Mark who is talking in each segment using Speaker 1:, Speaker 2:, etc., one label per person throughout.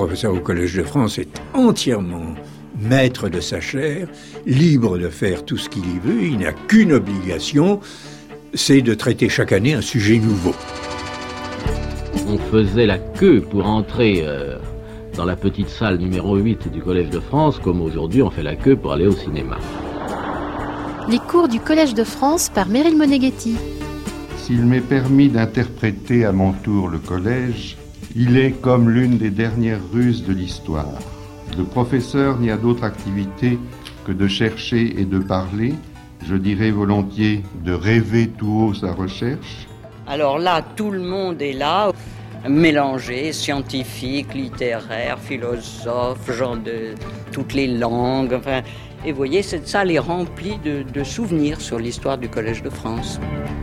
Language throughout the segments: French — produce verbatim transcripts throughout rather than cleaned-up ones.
Speaker 1: professeur au Collège de France est entièrement maître de sa chaire, libre de faire tout ce qu'il y veut. Il n'a qu'une obligation, c'est de traiter chaque année un sujet nouveau.
Speaker 2: On faisait la queue pour entrer euh, dans la petite salle numéro huit du Collège de France, comme aujourd'hui on fait la queue pour aller au cinéma.
Speaker 3: Les cours du Collège de France par Meryl Moneghetti.
Speaker 4: S'il m'est permis d'interpréter à mon tour le collège, il est comme l'une des dernières ruses de l'histoire. Le professeur n'y a d'autre activité que de chercher et de parler, je dirais volontiers de rêver tout haut sa recherche.
Speaker 5: Alors là, tout le monde est là, mélangé, scientifique, littéraire, philosophe, gens de toutes les langues. Enfin, et vous voyez, cette salle est remplie de, de souvenirs sur l'histoire du Collège de France.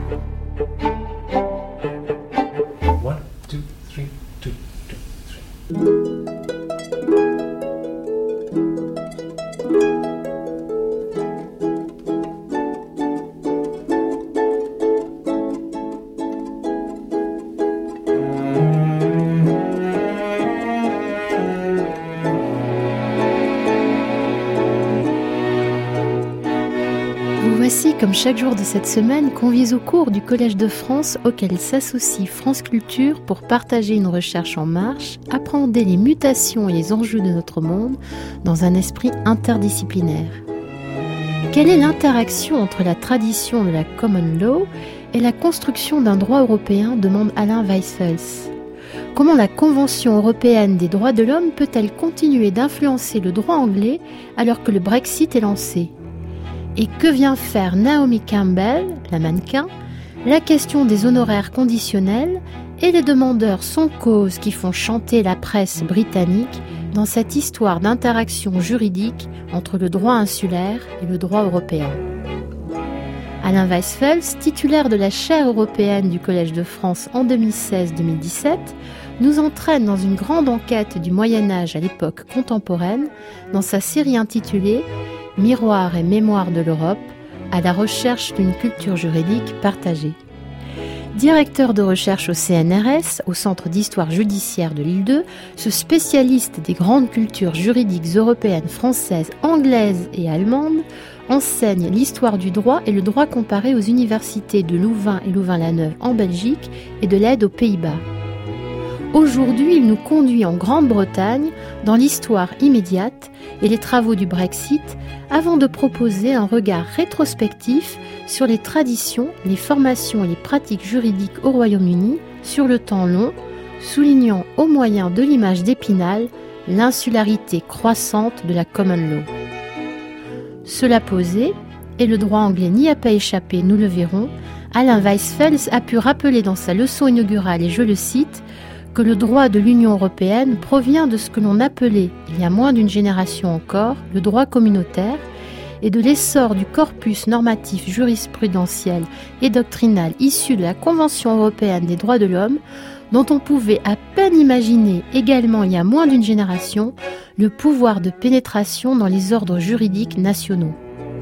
Speaker 6: One, two, three, two, two, three.
Speaker 3: Voici, comme chaque jour de cette semaine, conviés au cours du Collège de France auquel s'associe France Culture pour partager une recherche en marche, appréhender les mutations et les enjeux de notre monde dans un esprit interdisciplinaire. Quelle est l'interaction entre la tradition de la common law et la construction d'un droit européen, demande Alain Weisfels. Comment la Convention européenne des droits de l'homme peut-elle continuer d'influencer le droit anglais alors que le Brexit est lancé ? Et que vient faire Naomi Campbell, la mannequin, la question des honoraires conditionnels et les demandeurs sans cause qui font chanter la presse britannique dans cette histoire d'interaction juridique entre le droit insulaire et le droit européen. Alain Weisfels, titulaire de la chaire européenne du Collège de France en deux mille seize deux mille dix-sept, nous entraîne dans une grande enquête du Moyen-Âge à l'époque contemporaine dans sa série intitulée « Miroir et mémoire de l'Europe, à la recherche d'une culture juridique partagée ». Directeur de recherche au C N R S, au Centre d'histoire judiciaire de l'île deux, ce spécialiste des grandes cultures juridiques européennes, françaises, anglaises et allemandes enseigne l'histoire du droit et le droit comparé aux universités de Louvain et Louvain-la-Neuve en Belgique et de l'Aide aux Pays-Bas. Aujourd'hui, il nous conduit en Grande-Bretagne dans l'histoire immédiate et les travaux du Brexit avant de proposer un regard rétrospectif sur les traditions, les formations et les pratiques juridiques au Royaume-Uni sur le temps long, soulignant au moyen de l'image d'Épinal l'insularité croissante de la common law. Cela posé, et le droit anglais n'y a pas échappé, nous le verrons, Alain Weisfels a pu rappeler dans sa leçon inaugurale, et je le cite, que le droit de l'Union européenne provient de ce que l'on appelait, il y a moins d'une génération encore, le droit communautaire, et de l'essor du corpus normatif jurisprudentiel et doctrinal issu de la Convention européenne des droits de l'homme, dont on pouvait à peine imaginer également il y a moins d'une génération le pouvoir de pénétration dans les ordres juridiques nationaux.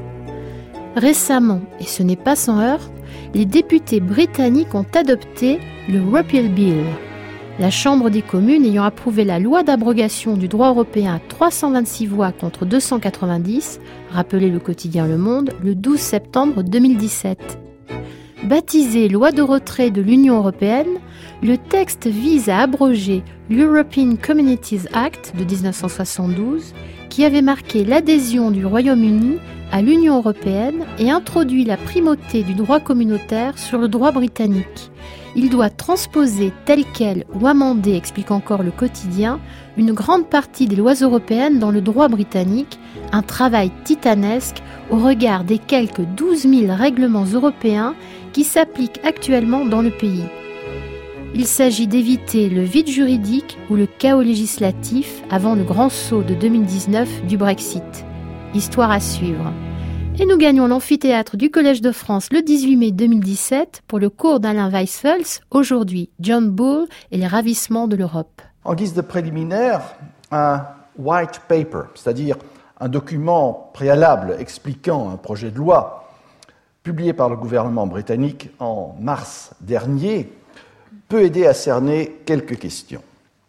Speaker 3: Récemment, et ce n'est pas sans heurts, les députés britanniques ont adopté le Repeal Bill, la Chambre des communes ayant approuvé la loi d'abrogation du droit européen à trois cent vingt-six voix contre deux cent quatre-vingt-dix, rappelait le quotidien Le Monde, le douze septembre deux mille dix-sept. Baptisé loi de retrait de l'Union européenne, le texte vise à abroger l'European Communities Act de dix-neuf cent soixante-douze, qui avait marqué l'adhésion du Royaume-Uni à l'Union européenne et introduit la primauté du droit communautaire sur le droit britannique. Il doit transposer tel quel ou amender, explique encore le quotidien, une grande partie des lois européennes dans le droit britannique, un travail titanesque au regard des quelques douze mille règlements européens qui s'appliquent actuellement dans le pays. Il s'agit d'éviter le vide juridique ou le chaos législatif avant le grand saut de deux mille dix-neuf du Brexit. Histoire à suivre. Et nous gagnons l'amphithéâtre du Collège de France le dix-huit mai deux mille dix-sept pour le cours d'Alain Weisfels, aujourd'hui John Bull et les ravissements de l'Europe.
Speaker 7: En guise de préliminaire, un white paper, c'est-à-dire un document préalable expliquant un projet de loi publié par le gouvernement britannique en mars dernier, peut aider à cerner quelques questions.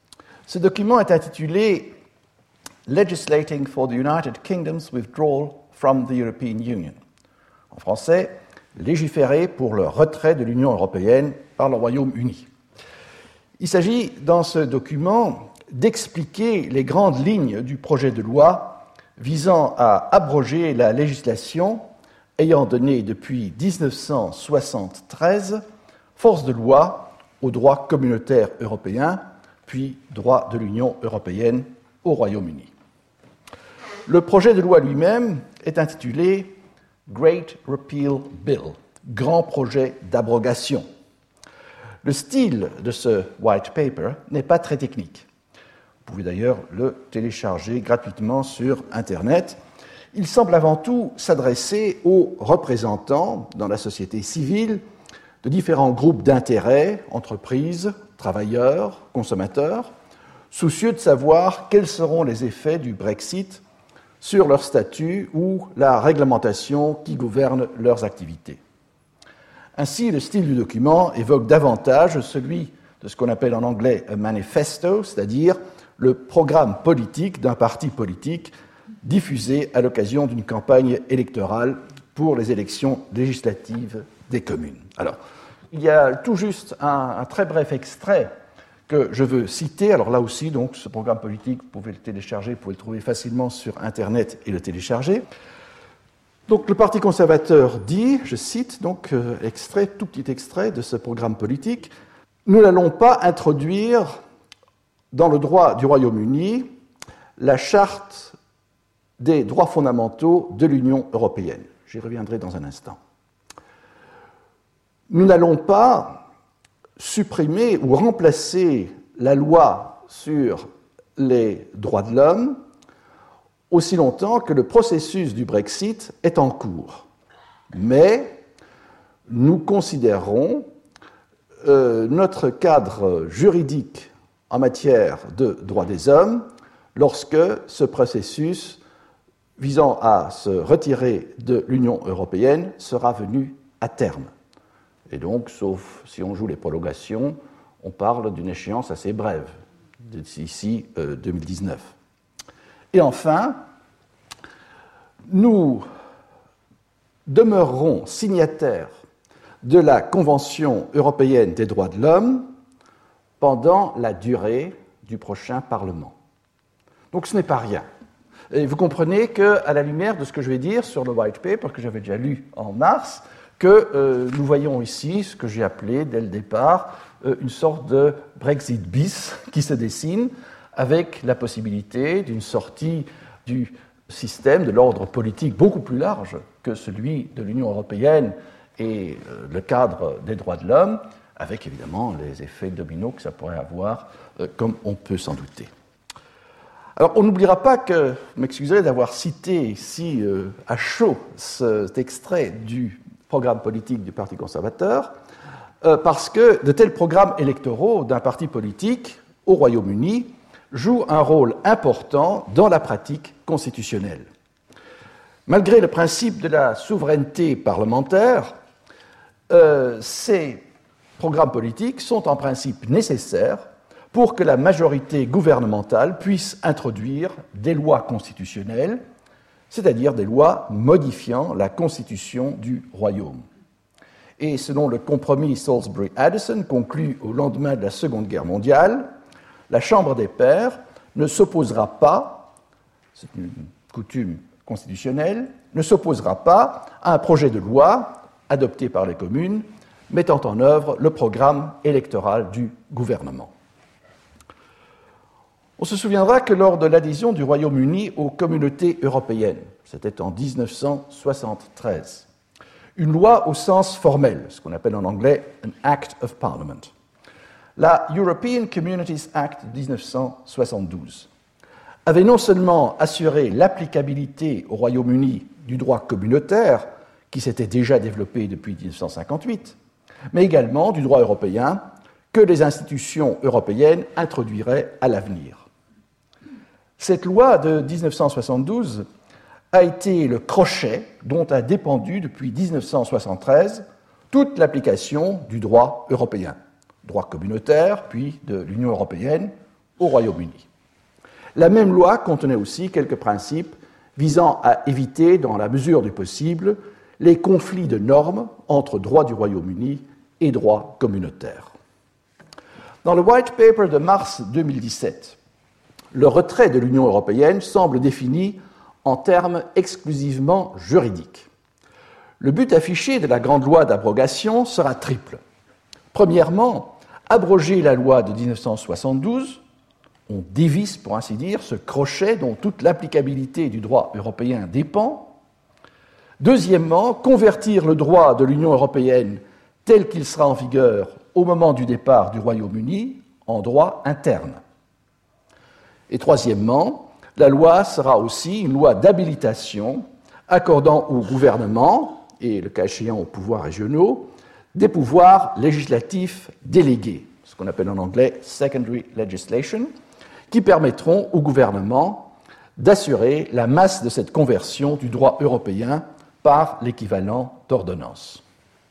Speaker 7: Ce document est intitulé « Legislating for the United Kingdom's Withdrawal from the European Union ». En français, « Légiférer pour le retrait de l'Union européenne par le Royaume-Uni ». Il s'agit, dans ce document, d'expliquer les grandes lignes du projet de loi visant à abroger la législation ayant donné depuis dix-neuf cent soixante-treize force de loi au droit communautaire européen, puis droit de l'Union européenne au Royaume-Uni. Le projet de loi lui-même est intitulé Great Repeal Bill, grand projet d'abrogation. Le style de ce white paper n'est pas très technique. Vous pouvez d'ailleurs le télécharger gratuitement sur Internet. Il semble avant tout s'adresser aux représentants dans la société civile de différents groupes d'intérêts, entreprises, travailleurs, consommateurs, soucieux de savoir quels seront les effets du Brexit sur leur statut ou la réglementation qui gouverne leurs activités. Ainsi, le style du document évoque davantage celui de ce qu'on appelle en anglais un manifesto, c'est-à-dire le programme politique d'un parti politique diffusé à l'occasion d'une campagne électorale pour les élections législatives des communes. Alors, il y a tout juste un, un très bref extrait que je veux citer. Alors là aussi, donc, ce programme politique, vous pouvez le télécharger, vous pouvez le trouver facilement sur Internet et le télécharger. Donc, le Parti conservateur dit, je cite, donc, euh, extrait, tout petit extrait de ce programme politique, « Nous n'allons pas introduire dans le droit du Royaume-Uni la charte des droits fondamentaux de l'Union européenne. » J'y reviendrai dans un instant. Nous n'allons pas supprimer ou remplacer la loi sur les droits de l'homme aussi longtemps que le processus du Brexit est en cours. Mais nous considérons euh, notre cadre juridique en matière de droits des hommes lorsque ce processus visant à se retirer de l'Union européenne sera venu à terme. Et donc, sauf si on joue les prolongations, on parle d'une échéance assez brève, d'ici euh, deux mille dix-neuf. Et enfin, nous demeurerons signataires de la Convention européenne des droits de l'homme pendant la durée du prochain Parlement. Donc ce n'est pas rien. Et vous comprenez qu'à la lumière de ce que je vais dire sur le white paper que j'avais déjà lu en mars, que euh, nous voyons ici ce que j'ai appelé dès le départ euh, une sorte de Brexit bis qui se dessine, avec la possibilité d'une sortie du système de l'ordre politique beaucoup plus large que celui de l'Union européenne et le cadre des droits de l'homme, avec évidemment les effets dominos que ça pourrait avoir, comme on peut s'en douter. Alors, on n'oubliera pas que, vous m'excuserez d'avoir cité ici à chaud cet extrait du programme politique du Parti conservateur, parce que de tels programmes électoraux d'un parti politique au Royaume-Uni joue un rôle important dans la pratique constitutionnelle. Malgré le principe de la souveraineté parlementaire, euh, ces programmes politiques sont en principe nécessaires pour que la majorité gouvernementale puisse introduire des lois constitutionnelles, c'est-à-dire des lois modifiant la constitution du Royaume. Et selon le compromis Salisbury-Addison conclu au lendemain de la Seconde Guerre mondiale, la Chambre des pairs ne s'opposera pas, c'est une coutume constitutionnelle, ne s'opposera pas à un projet de loi adopté par les communes mettant en œuvre le programme électoral du gouvernement. On se souviendra que lors de l'adhésion du Royaume-Uni aux communautés européennes, c'était en dix-neuf cent soixante-treize, une loi au sens formel, ce qu'on appelle en anglais « an Act of Parliament », la European Communities Act de dix-neuf cent soixante-douze avait non seulement assuré l'applicabilité au Royaume-Uni du droit communautaire, qui s'était déjà développé depuis dix-neuf cent cinquante-huit, mais également du droit européen que les institutions européennes introduiraient à l'avenir. Cette loi de dix-neuf cent soixante-douze a été le crochet dont a dépendu depuis dix-neuf cent soixante-treize toute l'application du droit européen. Droit communautaire, puis de l'Union européenne, au Royaume-Uni. La même loi contenait aussi quelques principes visant à éviter, dans la mesure du possible, les conflits de normes entre droit du Royaume-Uni et droit communautaire. Dans le White Paper de mars deux mille dix-sept, le retrait de l'Union européenne semble défini en termes exclusivement juridiques. Le but affiché de la grande loi d'abrogation sera triple. Premièrement, abroger la loi de dix-neuf cent soixante-douze, on dévisse, pour ainsi dire, ce crochet dont toute l'applicabilité du droit européen dépend. Deuxièmement, convertir le droit de l'Union européenne tel qu'il sera en vigueur au moment du départ du Royaume-Uni en droit interne. Et troisièmement, la loi sera aussi une loi d'habilitation accordant au gouvernement, et le cas échéant aux pouvoirs régionaux, des pouvoirs législatifs délégués, ce qu'on appelle en anglais « secondary legislation », qui permettront au gouvernement d'assurer la masse de cette conversion du droit européen par l'équivalent d'ordonnance.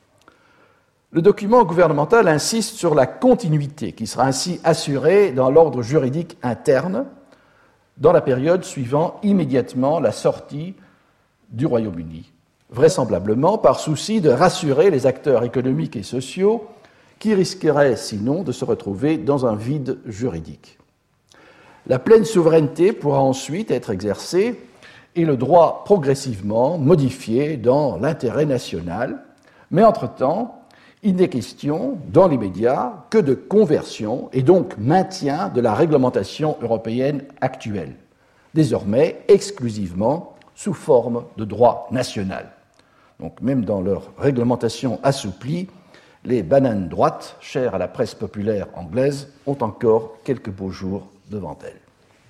Speaker 7: Le document gouvernemental insiste sur la continuité qui sera ainsi assurée dans l'ordre juridique interne dans la période suivant immédiatement la sortie du Royaume-Uni, vraisemblablement par souci de rassurer les acteurs économiques et sociaux qui risqueraient sinon de se retrouver dans un vide juridique. La pleine souveraineté pourra ensuite être exercée et le droit progressivement modifié dans l'intérêt national, mais entre-temps, il n'est question, dans l'immédiat, que de conversion et donc maintien de la réglementation européenne actuelle, désormais exclusivement sous forme de droit national. Donc même dans leur réglementation assouplie, les bananes droites, chères à la presse populaire anglaise, ont encore quelques beaux jours devant elles.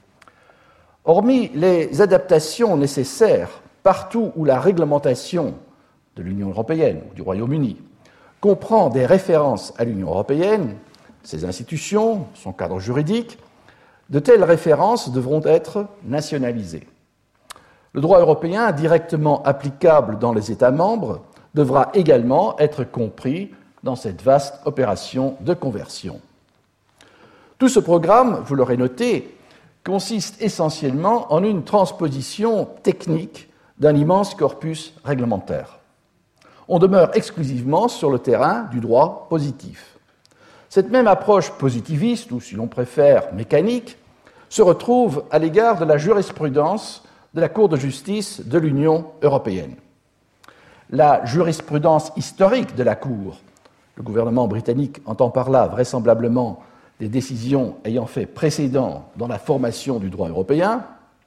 Speaker 7: Hormis les adaptations nécessaires partout où la réglementation de l'Union européenne ou du Royaume-Uni comprend des références à l'Union européenne, ses institutions, son cadre juridique, de telles références devront être nationalisées. Le droit européen directement applicable dans les États membres devra également être compris dans cette vaste opération de conversion. Tout ce programme, vous l'aurez noté, consiste essentiellement en une transposition technique d'un immense corpus réglementaire. On demeure exclusivement sur le terrain du droit positif. Cette même approche positiviste, ou si l'on préfère mécanique, se retrouve à l'égard de la jurisprudence de la Cour de justice de l'Union européenne. La jurisprudence historique de la Cour, le gouvernement britannique entend par là vraisemblablement des décisions ayant fait précédent dans la formation du droit européen,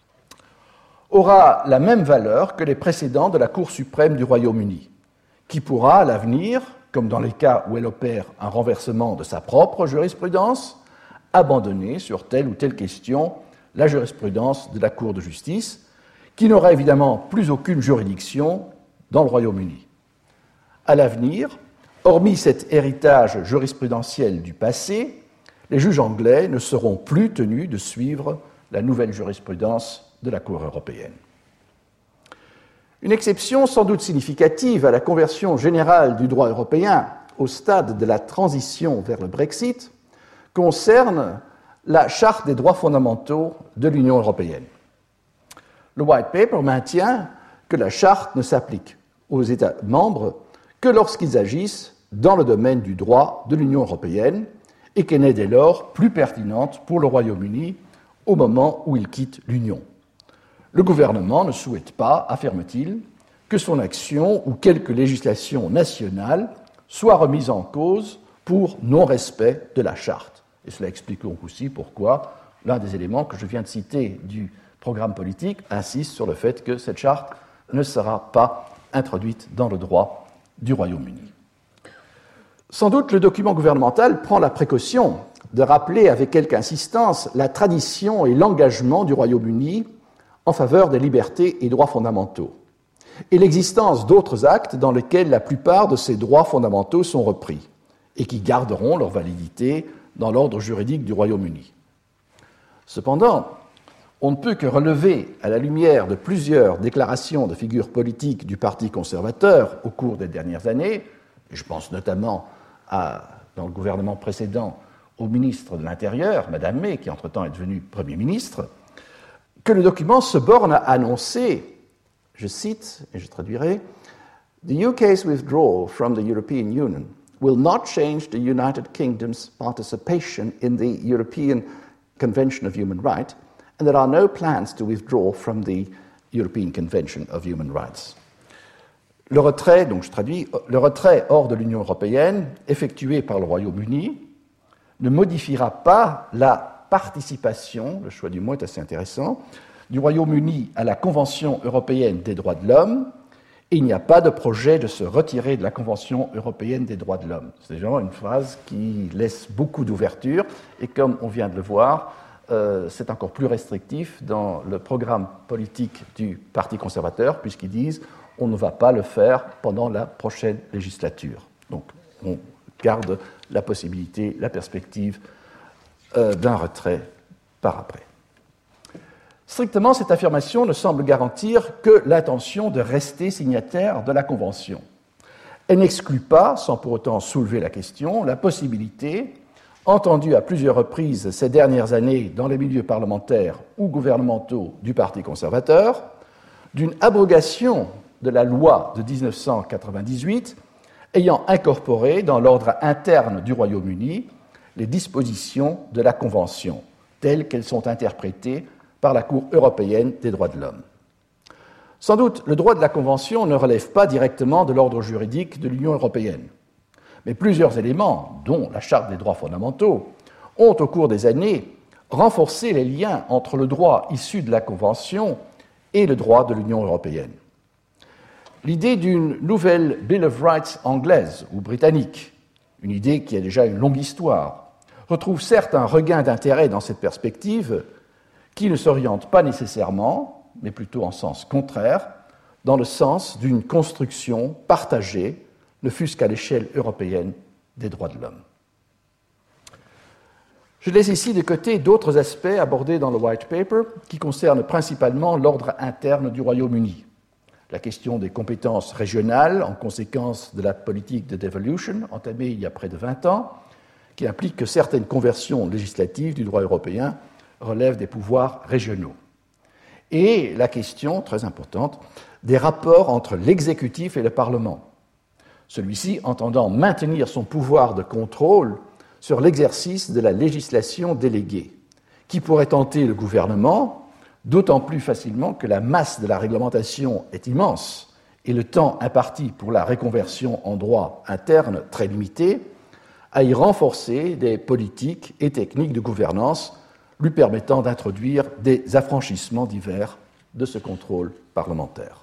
Speaker 7: aura la même valeur que les précédents de la Cour suprême du Royaume-Uni, qui pourra, à l'avenir, comme dans les cas où elle opère un renversement de sa propre jurisprudence, abandonner sur telle ou telle question la jurisprudence de la Cour de justice, qui n'aura évidemment plus aucune juridiction dans le Royaume-Uni. À l'avenir, hormis cet héritage jurisprudentiel du passé, les juges anglais ne seront plus tenus de suivre la nouvelle jurisprudence de la Cour européenne. Une exception sans doute significative à la conversion générale du droit européen au stade de la transition vers le Brexit concerne la Charte des droits fondamentaux de l'Union européenne. Le White Paper maintient que la Charte ne s'applique aux États membres que lorsqu'ils agissent dans le domaine du droit de l'Union européenne et qu'elle n'est dès lors plus pertinente pour le Royaume-Uni au moment où il quitte l'Union. Le gouvernement ne souhaite pas, affirme-t-il, que son action ou quelque législation nationale soit remise en cause pour non-respect de la Charte. Et cela explique donc aussi pourquoi l'un des éléments que je viens de citer du programme politique insiste sur le fait que cette Charte ne sera pas introduite dans le droit du Royaume-Uni. Sans doute, le document gouvernemental prend la précaution de rappeler avec quelque insistance la tradition et l'engagement du Royaume-Uni en faveur des libertés et droits fondamentaux, et l'existence d'autres actes dans lesquels la plupart de ces droits fondamentaux sont repris, et qui garderont leur validité dans l'ordre juridique du Royaume-Uni. Cependant, on ne peut que relever, à la lumière de plusieurs déclarations de figures politiques du Parti conservateur au cours des dernières années, et je pense notamment à, dans le gouvernement précédent au ministre de l'Intérieur, Madame May, qui entre-temps est devenue Premier ministre, que le document se borne à annoncer, je cite, et je traduirai, « The U K's withdrawal from the European Union will not change the United Kingdom's participation in the European Convention of Human Rights, and there are no plans to withdraw from the European Convention of Human Rights. » Le retrait, donc je traduis, le retrait hors de l'Union européenne effectué par le Royaume-Uni ne modifiera pas la participation, le choix du mot est assez intéressant, du Royaume-Uni à la Convention européenne des droits de l'homme, et il n'y a pas de projet de se retirer de la Convention européenne des droits de l'homme. C'est vraiment une phrase qui laisse beaucoup d'ouverture, et comme on vient de le voir, euh, c'est encore plus restrictif dans le programme politique du Parti conservateur, puisqu'ils disent on ne va pas le faire pendant la prochaine législature. Donc on garde la possibilité, la perspective euh, d'un retrait par après. Strictement, cette affirmation ne semble garantir que l'intention de rester signataire de la Convention. Elle n'exclut pas, sans pour autant soulever la question, la possibilité, entendue à plusieurs reprises ces dernières années dans les milieux parlementaires ou gouvernementaux du Parti conservateur, d'une abrogation de la loi de dix-neuf cent quatre-vingt-dix-huit ayant incorporé dans l'ordre interne du Royaume-Uni les dispositions de la Convention, telles qu'elles sont interprétées par la Cour européenne des droits de l'homme. Sans doute, le droit de la Convention ne relève pas directement de l'ordre juridique de l'Union européenne, mais plusieurs éléments, dont la Charte des droits fondamentaux, ont au cours des années renforcé les liens entre le droit issu de la Convention et le droit de l'Union européenne. L'idée d'une nouvelle Bill of Rights anglaise ou britannique, une idée qui a déjà une longue histoire, retrouve certes un regain d'intérêt dans cette perspective, qui ne s'oriente pas nécessairement, mais plutôt en sens contraire, dans le sens d'une construction partagée, ne fût-ce qu'à l'échelle européenne, des droits de l'homme. Je laisse ici de côté d'autres aspects abordés dans le White Paper qui concernent principalement l'ordre interne du Royaume-Uni. La question des compétences régionales en conséquence de la politique de devolution entamée il y a près de vingt ans, qui implique que certaines conversions législatives du droit européen relève des pouvoirs régionaux. Et la question, très importante, des rapports entre l'exécutif et le Parlement, celui-ci entendant maintenir son pouvoir de contrôle sur l'exercice de la législation déléguée, qui pourrait tenter le gouvernement, d'autant plus facilement que la masse de la réglementation est immense et le temps imparti pour la reconversion en droit interne très limité, à y renforcer des politiques et techniques de gouvernance lui permettant d'introduire des affranchissements divers de ce contrôle parlementaire.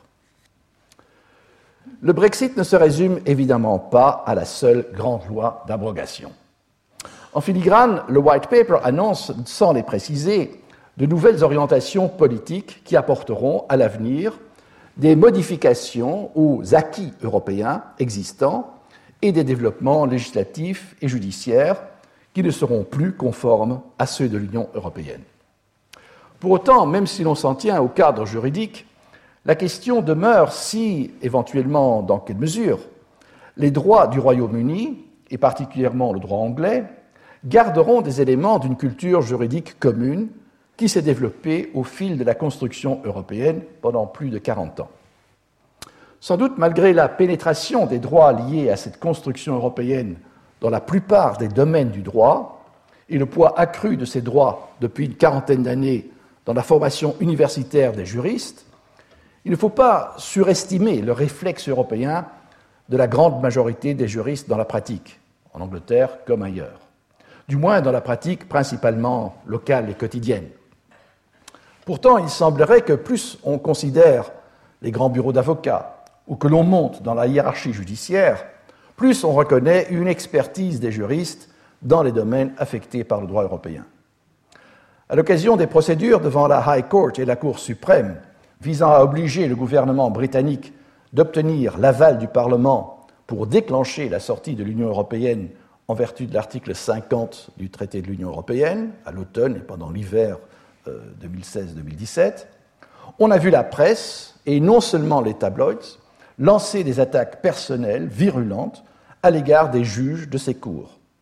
Speaker 7: Le Brexit ne se résume évidemment pas à la seule grande loi d'abrogation. En filigrane, le White Paper annonce, sans les préciser, de nouvelles orientations politiques qui apporteront à l'avenir des modifications aux acquis européens existants et des développements législatifs et judiciaires qui ne seront plus conformes à ceux de l'Union européenne. Pour autant, même si l'on s'en tient au cadre juridique, la question demeure si, éventuellement, dans quelle mesure, les droits du Royaume-Uni, et particulièrement le droit anglais, garderont des éléments d'une culture juridique commune qui s'est développée au fil de la construction européenne pendant plus de quarante ans. Sans doute, malgré la pénétration des droits liés à cette construction européenne dans la plupart des domaines du droit, et le poids accru de ces droits depuis une quarantaine d'années dans la formation universitaire des juristes, il ne faut pas surestimer le réflexe européen de la grande majorité des juristes dans la pratique, en Angleterre comme ailleurs, du moins dans la pratique principalement locale et quotidienne. Pourtant, il semblerait que plus on considère les grands bureaux d'avocats ou que l'on monte dans la hiérarchie judiciaire, plus on reconnaît une expertise des juristes dans les domaines affectés par le droit européen. À l'occasion des procédures devant la High Court et la Cour suprême visant à obliger le gouvernement britannique d'obtenir l'aval du Parlement pour déclencher la sortie de l'Union européenne en vertu de l'article cinquante du traité de l'Union européenne, à l'automne et pendant l'hiver deux mille seize deux mille dix-sept, on a vu la presse, et non seulement les tabloïds, lancer des attaques personnelles virulentes à l'égard des juges de ces cours.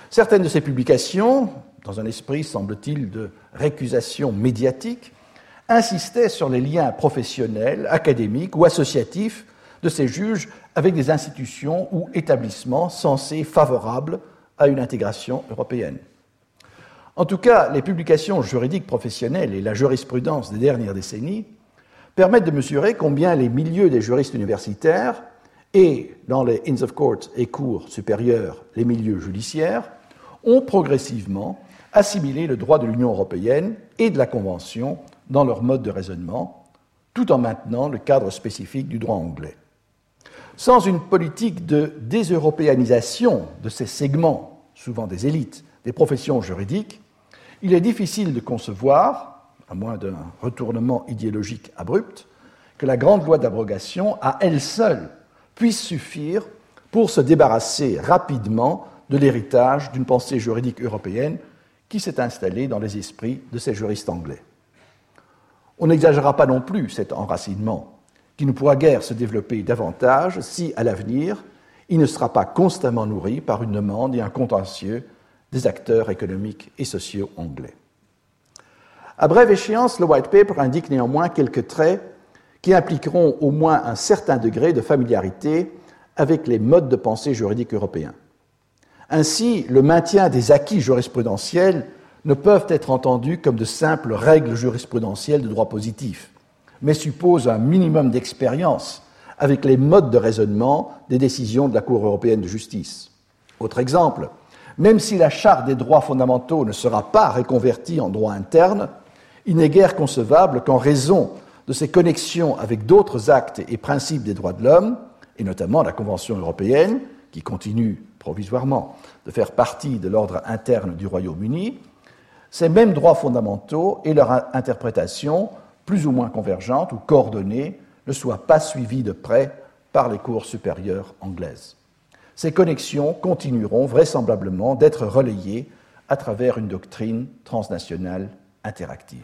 Speaker 7: Certaines de ces publications, dans un esprit, semble-t-il, de récusation médiatique, insistaient sur les liens professionnels, académiques ou associatifs de ces juges avec des institutions ou établissements censés favorables à une intégration européenne. En tout cas, les publications juridiques professionnelles et la jurisprudence des dernières décennies permettent de mesurer combien les milieux des juristes universitaires et, dans les Inns of Court et cours supérieurs, les milieux judiciaires, ont progressivement assimilé le droit de l'Union européenne et de la Convention dans leur mode de raisonnement, tout en maintenant le cadre spécifique du droit anglais. Sans une politique de déseuropéanisation de ces segments, souvent des élites, des professions juridiques, il est difficile de concevoir, à moins d'un retournement idéologique abrupt, que la grande loi d'abrogation, à elle seule, puisse suffire pour se débarrasser rapidement de l'héritage d'une pensée juridique européenne qui s'est installée dans les esprits de ces juristes anglais. On n'exagérera pas non plus cet enracinement, qui ne pourra guère se développer davantage si, à l'avenir, il ne sera pas constamment nourri par une demande et un contentieux des acteurs économiques et sociaux anglais. À brève échéance, le White Paper indique néanmoins quelques traits qui impliqueront au moins un certain degré de familiarité avec les modes de pensée juridiques européens. Ainsi, le maintien des acquis jurisprudentiels ne peuvent être entendus comme de simples règles jurisprudentielles de droit positif, mais supposent un minimum d'expérience avec les modes de raisonnement des décisions de la Cour européenne de justice. Autre exemple, même si la Charte des droits fondamentaux ne sera pas reconvertie en droit interne, il n'est guère concevable qu'en raison de ses connexions avec d'autres actes et principes des droits de l'homme, et notamment la Convention européenne, qui continue provisoirement de faire partie de l'ordre interne du Royaume-Uni, ces mêmes droits fondamentaux et leur interprétation, plus ou moins convergente ou coordonnée, ne soient pas suivis de près par les cours supérieures anglaises. Ces connexions continueront vraisemblablement d'être relayées à travers une doctrine transnationale interactive.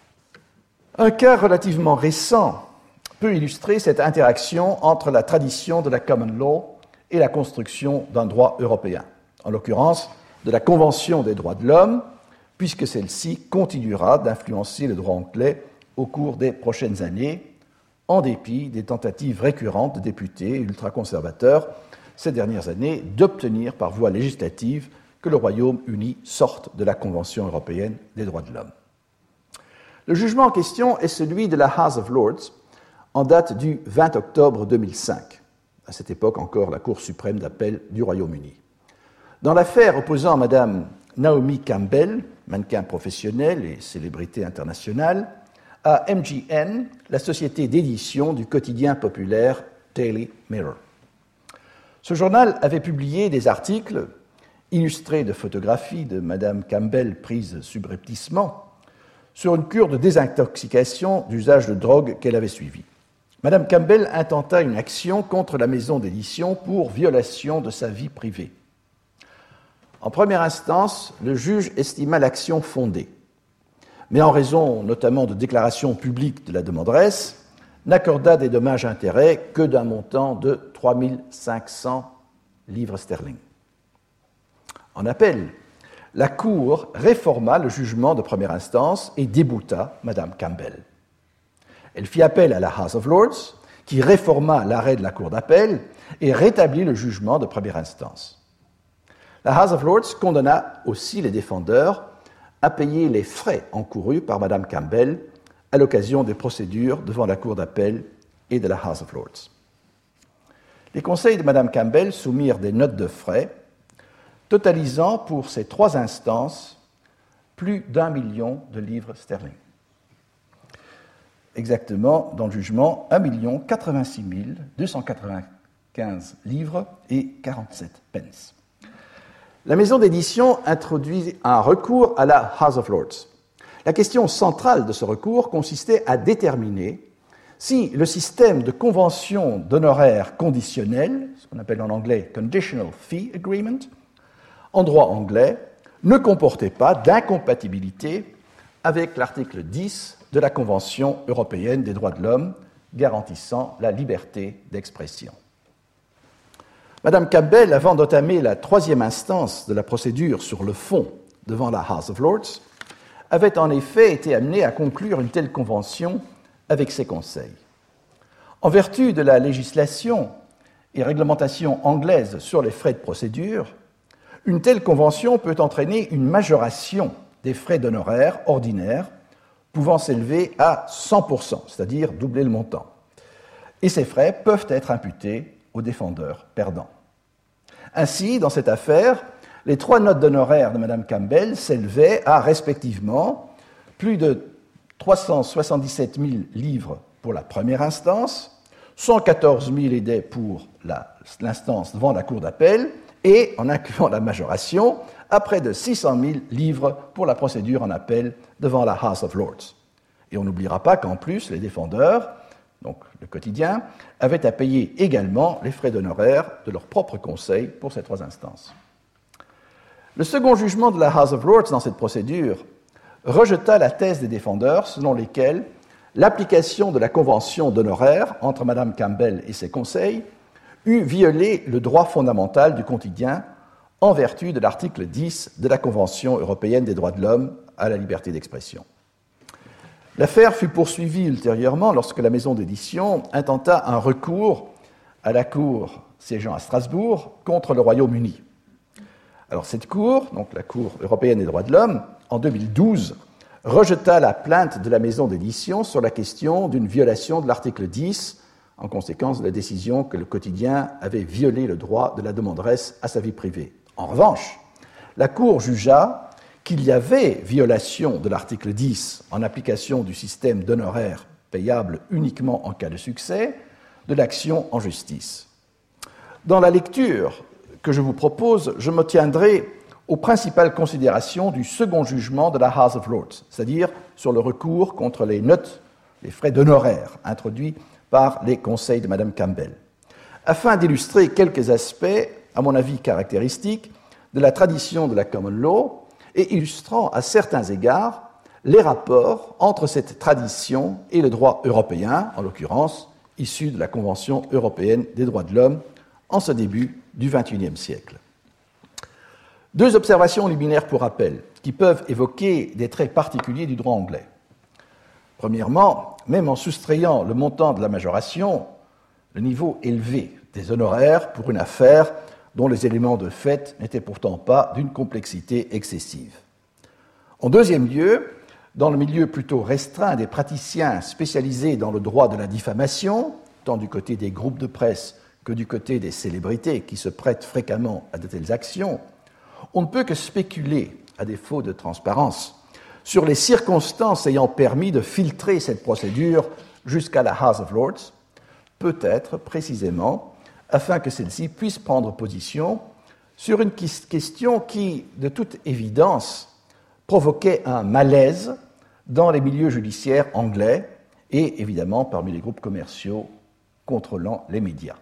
Speaker 7: Un cas relativement récent peut illustrer cette interaction entre la tradition de la common law et la construction d'un droit européen, en l'occurrence de la Convention des droits de l'homme, puisque celle-ci continuera d'influencer le droit anglais au cours des prochaines années, en dépit des tentatives récurrentes de députés ultraconservateurs ces dernières années d'obtenir par voie législative que le Royaume-Uni sorte de la Convention européenne des droits de l'homme. Le jugement en question est celui de la House of Lords, en date du vingt octobre deux mille cinq, à cette époque encore la Cour suprême d'appel du Royaume-Uni. Dans l'affaire opposant Mme Naomi Campbell, mannequin professionnel et célébrité internationale, à M G N, la société d'édition du quotidien populaire Daily Mirror. Ce journal avait publié des articles illustrés de photographies de Mme Campbell prises subrepticement sur une cure de désintoxication d'usage de drogue qu'elle avait suivie. Mme Campbell intenta une action contre la maison d'édition pour violation de sa vie privée. En première instance, le juge estima l'action fondée, mais en raison notamment de déclarations publiques de la demanderesse, n'accorda des dommages-intérêts que d'un montant de trois mille cinq cents livres sterling. En appel, la Cour réforma le jugement de première instance et débouta Mme Campbell. Elle fit appel à la House of Lords, qui réforma l'arrêt de la Cour d'appel et rétablit le jugement de première instance. La House of Lords condamna aussi les défendeurs à payer les frais encourus par Mme Campbell à l'occasion des procédures devant la Cour d'appel et de la House of Lords. Les conseils de Mme Campbell soumirent des notes de frais totalisant pour ces trois instances plus d'un million de livres sterling. Exactement, dans le jugement, un million quatre-vingt-six mille deux cent quatre-vingt-quinze livres et quarante-sept pence. La maison d'édition introduit un recours à la House of Lords. La question centrale de ce recours consistait à déterminer si le système de convention d'honoraires conditionnels, ce qu'on appelle en anglais Conditional Fee Agreement, en droit anglais, ne comportait pas d'incompatibilité avec l'article dix de la Convention européenne des droits de l'homme garantissant la liberté d'expression. Madame Campbell, avant d'entamer la troisième instance de la procédure sur le fond devant la House of Lords, avait en effet été amenée à conclure une telle convention avec ses conseils. En vertu de la législation et réglementation anglaise sur les frais de procédure, une telle convention peut entraîner une majoration des frais d'honoraires ordinaires pouvant s'élever à cent pour cent, c'est-à-dire doubler le montant. Et ces frais peuvent être imputés au défendeur perdant. Ainsi, dans cette affaire, les trois notes d'honoraires de Mme Campbell s'élevaient à respectivement plus de trois cent soixante-dix-sept mille livres pour la première instance, cent quatorze mille édets pour la, l'instance devant la Cour d'appel et, en incluant la majoration, à près de six cent mille livres pour la procédure en appel devant la House of Lords. Et on n'oubliera pas qu'en plus, les défendeurs, donc le quotidien, avaient à payer également les frais d'honoraires de leur propre conseil pour ces trois instances. Le second jugement de la House of Lords dans cette procédure rejeta la thèse des défendeurs selon lesquels l'application de la convention d'honoraires entre Mme Campbell et ses conseils eût violé le droit fondamental du quotidien en vertu de l'article dix de la Convention européenne des droits de l'homme à la liberté d'expression. L'affaire fut poursuivie ultérieurement lorsque la maison d'édition intenta un recours à la Cour siégeant à Strasbourg contre le Royaume-Uni. Alors cette Cour, donc la Cour européenne des droits de l'homme, en deux mille douze, rejeta la plainte de la maison d'édition sur la question d'une violation de l'article dix, en conséquence de la décision que le quotidien avait violé le droit de la demanderesse à sa vie privée. En revanche, la Cour jugea qu'il y avait violation de l'article dix en application du système d'honoraires payables uniquement en cas de succès de l'action en justice. Dans la lecture que je vous propose, je me tiendrai aux principales considérations du second jugement de la House of Lords, c'est-à-dire sur le recours contre les notes, les frais d'honoraires introduits par les conseils de Mme Campbell, afin d'illustrer quelques aspects, à mon avis caractéristiques, de la tradition de la common law et illustrant à certains égards les rapports entre cette tradition et le droit européen, en l'occurrence issu de la Convention européenne des droits de l'homme en ce début du vingt et unième siècle. Deux observations liminaires pour rappel, qui peuvent évoquer des traits particuliers du droit anglais. Premièrement, même en soustrayant le montant de la majoration, le niveau élevé des honoraires pour une affaire dont les éléments de fait n'étaient pourtant pas d'une complexité excessive. En deuxième lieu, dans le milieu plutôt restreint des praticiens spécialisés dans le droit de la diffamation, tant du côté des groupes de presse que du côté des célébrités qui se prêtent fréquemment à de telles actions, on ne peut que spéculer, à défaut de transparence, sur les circonstances ayant permis de filtrer cette procédure jusqu'à la House of Lords, peut-être précisément afin que celle-ci puisse prendre position sur une question qui, de toute évidence, provoquait un malaise dans les milieux judiciaires anglais et évidemment parmi les groupes commerciaux contrôlant les médias.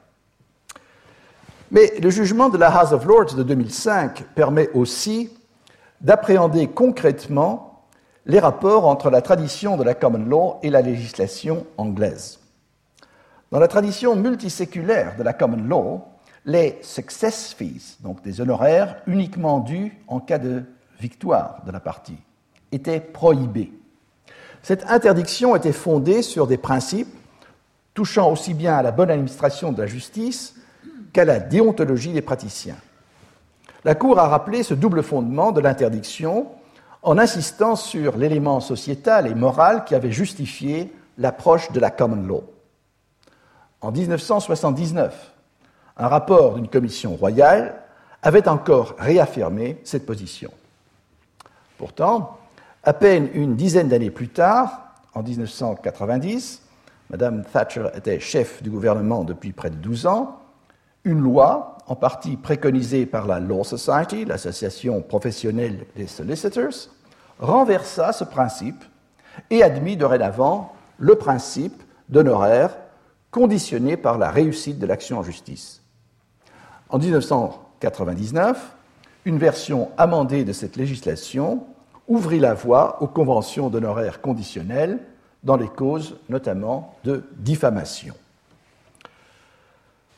Speaker 7: Mais le jugement de la House of Lords de deux mille cinq permet aussi d'appréhender concrètement les rapports entre la tradition de la common law et la législation anglaise. Dans la tradition multiséculaire de la common law, les success fees, donc des honoraires uniquement dus en cas de victoire de la partie, étaient prohibés. Cette interdiction était fondée sur des principes touchant aussi bien à la bonne administration de la justice qu'à la déontologie des praticiens. La Cour a rappelé ce double fondement de l'interdiction en insistant sur l'élément sociétal et moral qui avait justifié l'approche de la common law. En dix-neuf cent soixante-dix-neuf, un rapport d'une commission royale avait encore réaffirmé cette position. Pourtant, à peine une dizaine d'années plus tard, en dix-neuf cent quatre-vingt-dix, Mme Thatcher était chef du gouvernement depuis près de douze ans, une loi, en partie préconisée par la Law Society, l'association professionnelle des solicitors, renversa ce principe et admit dorénavant le principe d'honoraires conditionné par la réussite de l'action en justice. En dix-neuf cent quatre-vingt-dix-neuf, une version amendée de cette législation ouvrit la voie aux conventions d'honoraires conditionnels dans les causes notamment de diffamation.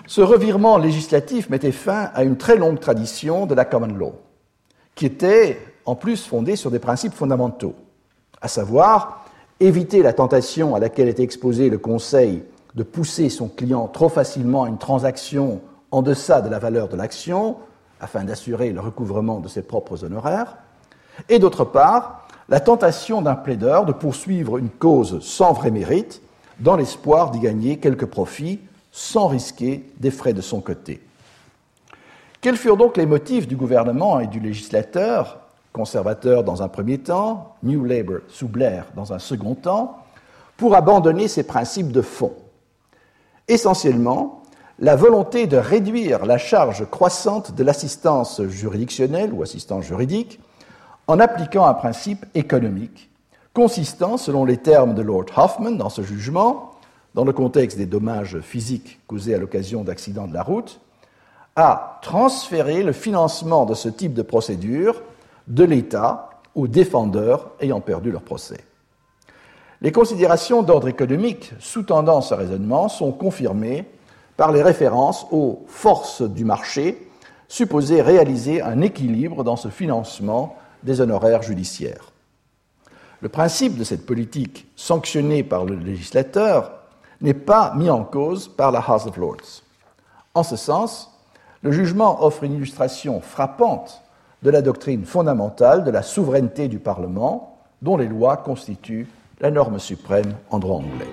Speaker 7: Ce revirement législatif mettait fin à une très longue tradition de la common law, qui était en plus fondée sur des principes fondamentaux, à savoir éviter la tentation à laquelle était exposé le conseil de pousser son client trop facilement à une transaction en deçà de la valeur de l'action, afin d'assurer le recouvrement de ses propres honoraires, et d'autre part, la tentation d'un plaideur de poursuivre une cause sans vrai mérite, dans l'espoir d'y gagner quelques profits, sans risquer des frais de son côté. Quels furent donc les motifs du gouvernement et du législateur, conservateur dans un premier temps, New Labour sous Blair dans un second temps, pour abandonner ces principes de fond? Essentiellement, la volonté de réduire la charge croissante de l'assistance juridictionnelle ou assistance juridique en appliquant un principe économique consistant, selon les termes de Lord Hoffman dans ce jugement, dans le contexte des dommages physiques causés à l'occasion d'accidents de la route, à transférer le financement de ce type de procédure de l'État aux défendeurs ayant perdu leur procès. Les considérations d'ordre économique sous-tendant ce raisonnement sont confirmées par les références aux forces du marché supposées réaliser un équilibre dans ce financement des honoraires judiciaires. Le principe de cette politique sanctionnée par le législateur n'est pas mis en cause par la House of Lords. En ce sens, le jugement offre une illustration frappante de la doctrine fondamentale de la souveraineté du Parlement, dont les lois constituent la norme suprême en droit anglais.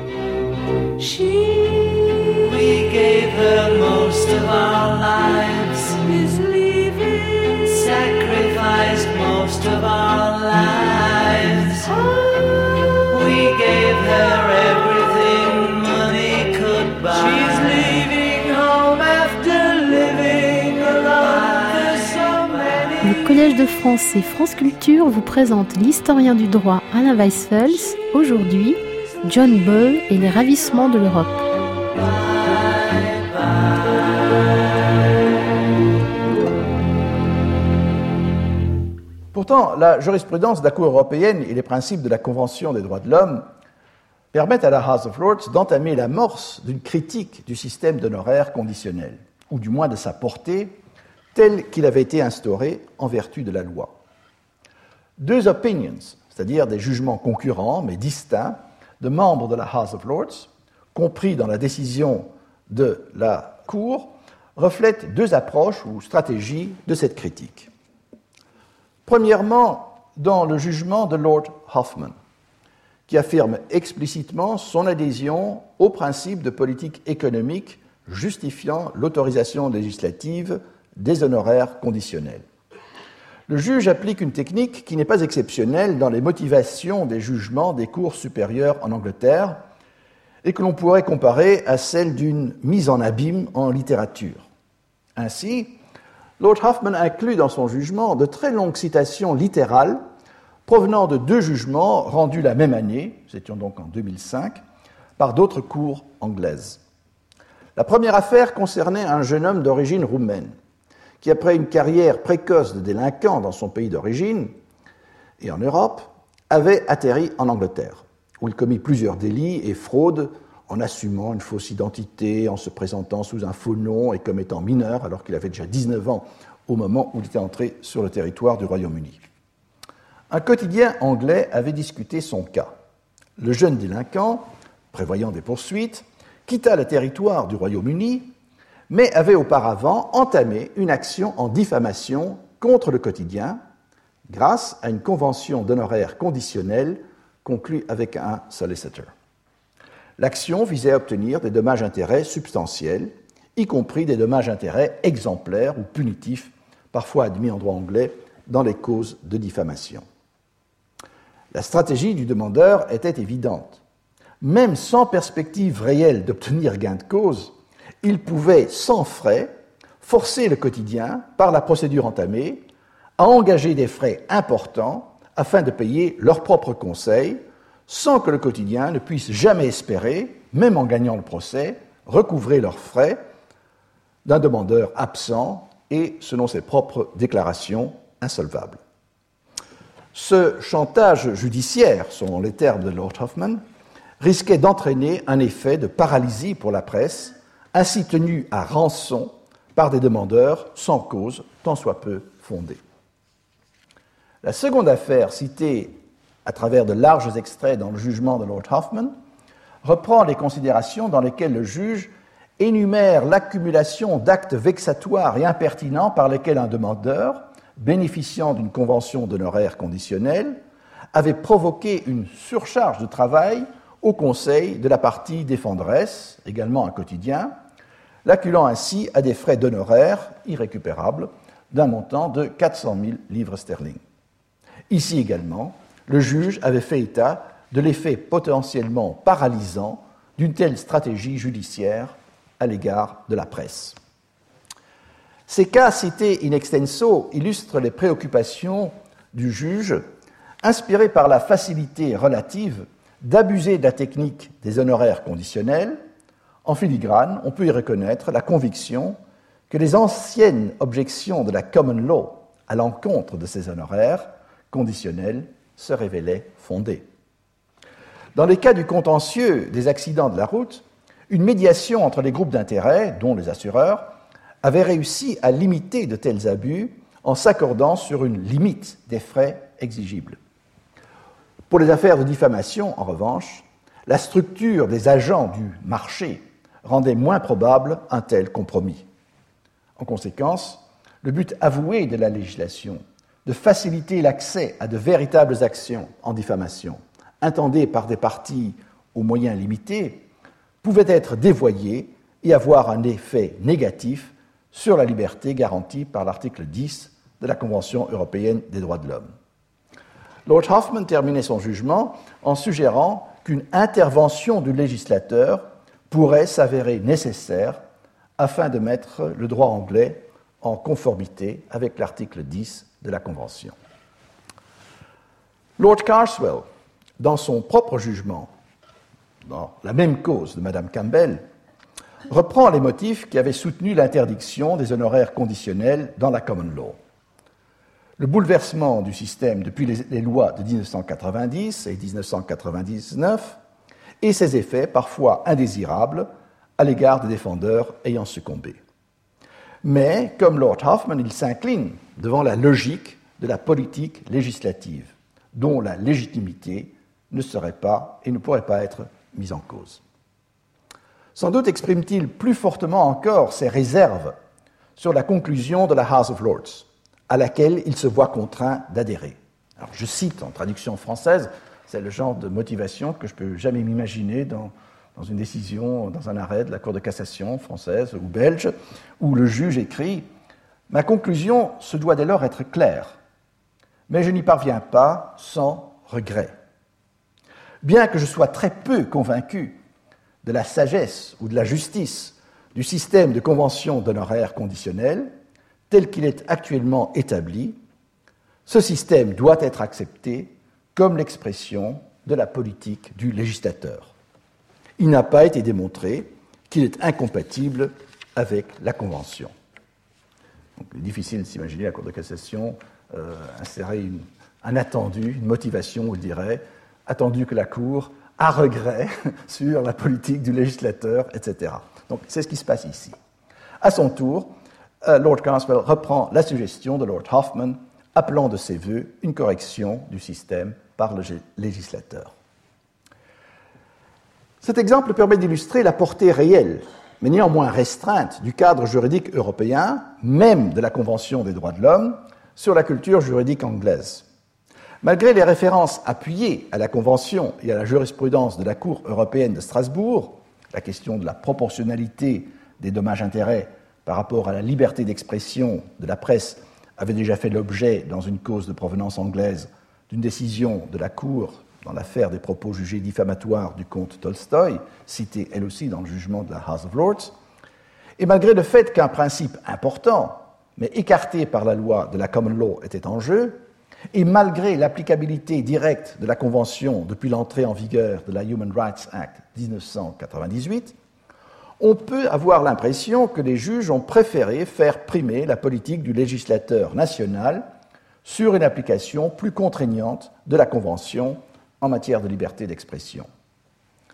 Speaker 8: She, we gave her most of our lives, is leaving, sacrificed most of our lives. We gave her everything money could buy. She's leaving home after living alone for so many.
Speaker 3: Le Collège de France et France Culture vous présente l'historien du droit Alain Weisfels. Aujourd'hui, John Bull et les ravissements de l'Europe.
Speaker 7: Pourtant, la jurisprudence de la Cour européenne et les principes de la Convention des droits de l'homme permettent à la House of Lords d'entamer l'amorce d'une critique du système d'honoraires conditionnels, ou du moins de sa portée, tel qu'il avait été instauré en vertu de la loi. Deux opinions, c'est-à-dire des jugements concurrents mais distincts, de membres de la House of Lords, compris dans la décision de la Cour, reflètent deux approches ou stratégies de cette critique. Premièrement, dans le jugement de Lord Hoffman, qui affirme explicitement son adhésion au principe de politique économique justifiant l'autorisation législative des honoraires conditionnels. Le juge applique une technique qui n'est pas exceptionnelle dans les motivations des jugements des cours supérieures en Angleterre et que l'on pourrait comparer à celle d'une mise en abîme en littérature. Ainsi, Lord Hoffman inclut dans son jugement de très longues citations littérales provenant de deux jugements rendus la même année, nous étions donc en deux mille cinq, par d'autres cours anglaises. La première affaire concernait un jeune homme d'origine roumaine qui, après une carrière précoce de délinquant dans son pays d'origine et en Europe, avait atterri en Angleterre, où il commit plusieurs délits et fraudes en assumant une fausse identité, en se présentant sous un faux nom et comme étant mineur, alors qu'il avait déjà dix-neuf ans au moment où il était entré sur le territoire du Royaume-Uni. Un quotidien anglais avait discuté son cas. Le jeune délinquant, prévoyant des poursuites, quitta le territoire du Royaume-Uni, mais avait auparavant entamé une action en diffamation contre le quotidien grâce à une convention d'honoraires conditionnels conclue avec un solicitor. L'action visait à obtenir des dommages-intérêts substantiels, y compris des dommages-intérêts exemplaires ou punitifs, parfois admis en droit anglais, dans les causes de diffamation. La stratégie du demandeur était évidente. Même sans perspective réelle d'obtenir gain de cause, il pouvait, sans frais, forcer le quotidien, par la procédure entamée, à engager des frais importants afin de payer leurs propres conseils, sans que le quotidien ne puisse jamais espérer, même en gagnant le procès, recouvrer leurs frais d'un demandeur absent et, selon ses propres déclarations, insolvable. Ce chantage judiciaire, selon les termes de Lord Hoffman, risquait d'entraîner un effet de paralysie pour la presse, ainsi tenus à rançon par des demandeurs sans cause, tant soit peu fondée. La seconde affaire, citée à travers de larges extraits dans le jugement de Lord Hoffman, reprend les considérations dans lesquelles le juge énumère l'accumulation d'actes vexatoires et impertinents par lesquels un demandeur, bénéficiant d'une convention d'honoraires conditionnels, avait provoqué une surcharge de travail au conseil de la partie défenderesse, également un quotidien, l'acculant ainsi à des frais d'honoraires irrécupérables d'un montant de quatre cent mille livres sterling. Ici également, le juge avait fait état de l'effet potentiellement paralysant d'une telle stratégie judiciaire à l'égard de la presse. Ces cas cités in extenso illustrent les préoccupations du juge, inspirées par la facilité relative d'abuser de la technique des honoraires conditionnels. En filigrane, on peut y reconnaître la conviction que les anciennes objections de la common law à l'encontre de ces honoraires conditionnels se révélaient fondées. Dans les cas du contentieux des accidents de la route, une médiation entre les groupes d'intérêt, dont les assureurs, avait réussi à limiter de tels abus en s'accordant sur une limite des frais exigibles. Pour les affaires de diffamation, en revanche, la structure des agents du marché rendait moins probable un tel compromis. En conséquence, le but avoué de la législation, de faciliter l'accès à de véritables actions en diffamation, intendées par des parties aux moyens limités, pouvait être dévoyé et avoir un effet négatif sur la liberté garantie par l'article dix de la Convention européenne des droits de l'homme. Lord Hoffman terminait son jugement en suggérant qu'une intervention du législateur pourrait s'avérer nécessaire afin de mettre le droit anglais en conformité avec l'article dix de la Convention. Lord Carswell, dans son propre jugement, dans la même cause de Madame Campbell, reprend les motifs qui avaient soutenu l'interdiction des honoraires conditionnels dans la common law. Le bouleversement du système depuis les, les lois de dix-neuf cent quatre-vingt-dix et dix-neuf cent quatre-vingt-dix-neuf et ses effets parfois indésirables à l'égard des défendeurs ayant succombé. Mais, comme Lord Hoffman, il s'incline devant la logique de la politique législative, dont la légitimité ne serait pas et ne pourrait pas être mise en cause. Sans doute exprime-t-il plus fortement encore ses réserves sur la conclusion de la House of Lords, à laquelle il se voit contraint d'adhérer. Alors, je cite en traduction française, c'est le genre de motivation que je ne peux jamais m'imaginer dans, dans une décision, dans un arrêt de la Cour de cassation française ou belge, où le juge écrit « Ma conclusion se doit dès lors être claire, mais je n'y parviens pas sans regret. Bien que je sois très peu convaincu de la sagesse ou de la justice du système de convention d'honoraires conditionnels, tel qu'il est actuellement établi, ce système doit être accepté comme l'expression de la politique du législateur. Il n'a pas été démontré qu'il est incompatible avec la Convention. Donc, il est difficile de s'imaginer la Cour de cassation euh, insérer une, un attendu, une motivation, on dirait, attendu que la Cour a regret sur la politique du législateur, et cetera. Donc, c'est ce qui se passe ici. À son tour, Lord Carswell reprend la suggestion de Lord Hoffman, appelant de ses vœux une correction du système par le législateur. Cet exemple permet d'illustrer la portée réelle, mais néanmoins restreinte, du cadre juridique européen, même de la Convention des droits de l'homme, sur la culture juridique anglaise. Malgré les références appuyées à la Convention et à la jurisprudence de la Cour européenne de Strasbourg, la question de la proportionnalité des dommages-intérêts par rapport à la liberté d'expression de la presse avait déjà fait l'objet, dans une cause de provenance anglaise, d'une décision de la Cour dans l'affaire des propos jugés diffamatoires du comte Tolstoï, citée elle aussi dans le jugement de la House of Lords, et malgré le fait qu'un principe important, mais écarté par la loi de la common law, était en jeu, et malgré l'applicabilité directe de la Convention depuis l'entrée en vigueur de la Human Rights Act dix-neuf cent quatre-vingt-dix-huit, on peut avoir l'impression que les juges ont préféré faire primer la politique du législateur national sur une application plus contraignante de la Convention en matière de liberté d'expression.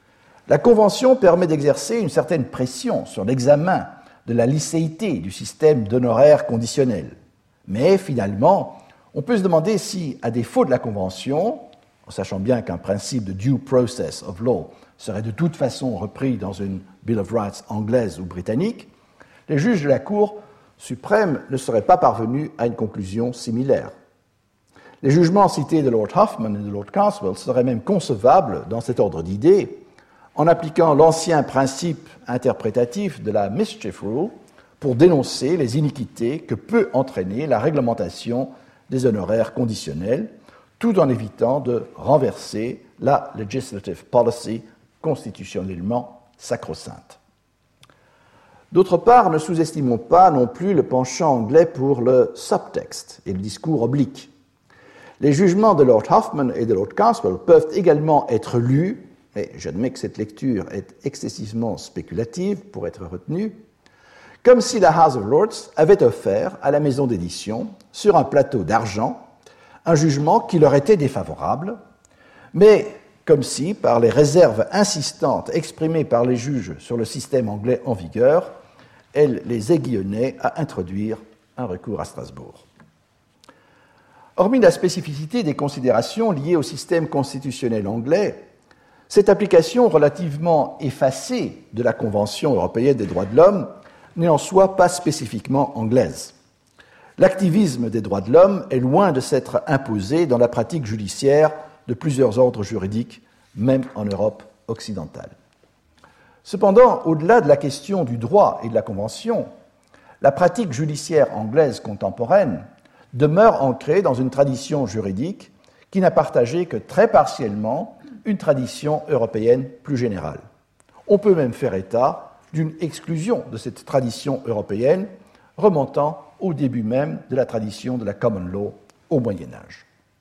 Speaker 7: La Convention permet d'exercer une certaine pression sur l'examen de la licéité du système d'honoraires conditionnels. Mais finalement, on peut se demander si, à défaut de la Convention, en sachant bien qu'un principe de due process of law serait de toute façon repris dans une Bill of Rights anglaise ou britannique, les juges de la Cour suprême ne seraient pas parvenus à une conclusion similaire. Les jugements cités de Lord Hoffman et de Lord Caswell seraient même concevables dans cet ordre d'idées en appliquant l'ancien principe interprétatif de la mischief rule pour dénoncer les iniquités que peut entraîner la réglementation des honoraires conditionnels, tout en évitant de renverser la legislative policy constitutionnellement sacro-sainte. D'autre part, ne sous-estimons pas non plus le penchant anglais pour le subtexte et le discours oblique. Les jugements de Lord Hoffman et de Lord Caswell peuvent également être lus, et j'admets que cette lecture est excessivement spéculative pour être retenue, comme si la House of Lords avait offert à la maison d'édition, sur un plateau d'argent, un jugement qui leur était défavorable, mais comme si, par les réserves insistantes exprimées par les juges sur le système anglais en vigueur, elle les aiguillonnait à introduire un recours à Strasbourg. Hormis la spécificité des considérations liées au système constitutionnel anglais, cette application relativement effacée de la Convention européenne des droits de l'homme n'est en soi pas spécifiquement anglaise. L'activisme des droits de l'homme est loin de s'être imposé dans la pratique judiciaire de plusieurs ordres juridiques, même en Europe occidentale. Cependant, au-delà de la question du droit et de la Convention, la pratique judiciaire anglaise contemporaine demeure ancrée dans une tradition juridique qui n'a partagé que très partiellement une tradition européenne plus générale. On peut même faire état d'une exclusion de cette tradition européenne remontant au début même de la tradition de la common law au Moyen Âge.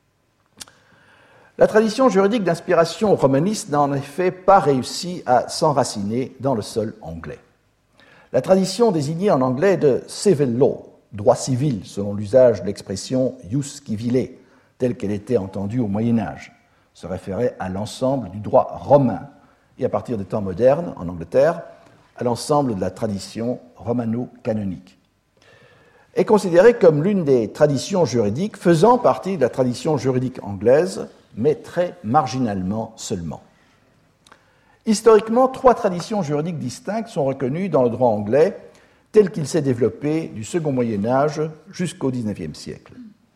Speaker 7: La tradition juridique d'inspiration romaniste n'a en effet pas réussi à s'enraciner dans le sol anglais. La tradition désignée en anglais de civil law, droit civil selon l'usage de l'expression ius civile, telle qu'elle était entendue au Moyen Âge, se référait à l'ensemble du droit romain et à partir des temps modernes, en Angleterre, à l'ensemble de la tradition romano-canonique. Est considérée comme l'une des traditions juridiques faisant partie de la tradition juridique anglaise, mais très marginalement seulement. Historiquement, trois traditions juridiques distinctes sont reconnues dans le droit anglais tel qu'il s'est développé du second Moyen Âge jusqu'au dix-neuvième siècle.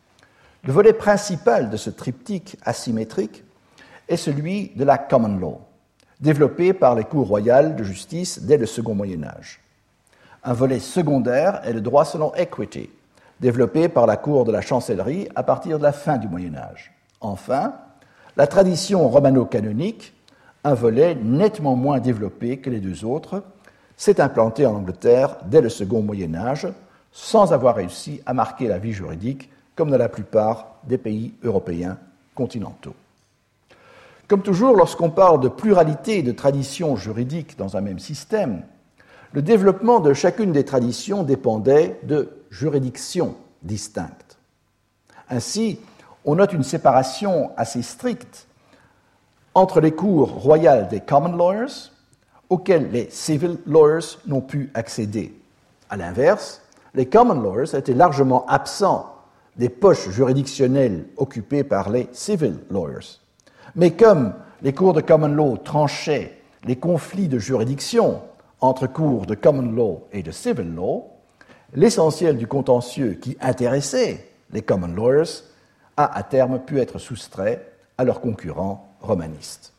Speaker 7: Le volet principal de ce triptyque asymétrique est celui de la common law, développé par les cours royales de justice dès le second Moyen Âge. Un volet secondaire est le droit selon equity, développé par la cour de la chancellerie à partir de la fin du Moyen Âge. Enfin, la tradition romano-canonique, un volet nettement moins développé que les deux autres, s'est implanté en Angleterre dès le second Moyen Âge, sans avoir réussi à marquer la vie juridique comme dans la plupart des pays européens continentaux. Comme toujours, lorsqu'on parle de pluralité de traditions juridiques dans un même système, le développement de chacune des traditions dépendait de juridictions distinctes. Ainsi, on note une séparation assez stricte entre les cours royales des common lawyers, auxquels les civil lawyers n'ont pu accéder. À l'inverse, les common lawyers étaient largement absents des poches juridictionnelles occupées par les civil lawyers. Mais comme les cours de common law tranchaient les conflits de juridiction entre cours de common law et de civil law, l'essentiel du contentieux qui intéressait les common lawyers a à terme pu être soustrait à leurs concurrents romanistes.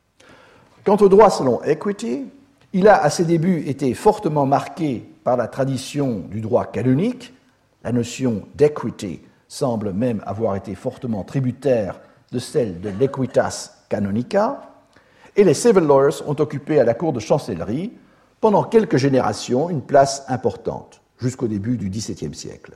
Speaker 7: Quant au droit selon equity, il a à ses débuts été fortement marqué par la tradition du droit canonique. La notion d'equity semble même avoir été fortement tributaire de celle de l'equitas canonica, et les civil lawyers ont occupé à la cour de chancellerie pendant quelques générations une place importante, jusqu'au début du dix-septième siècle.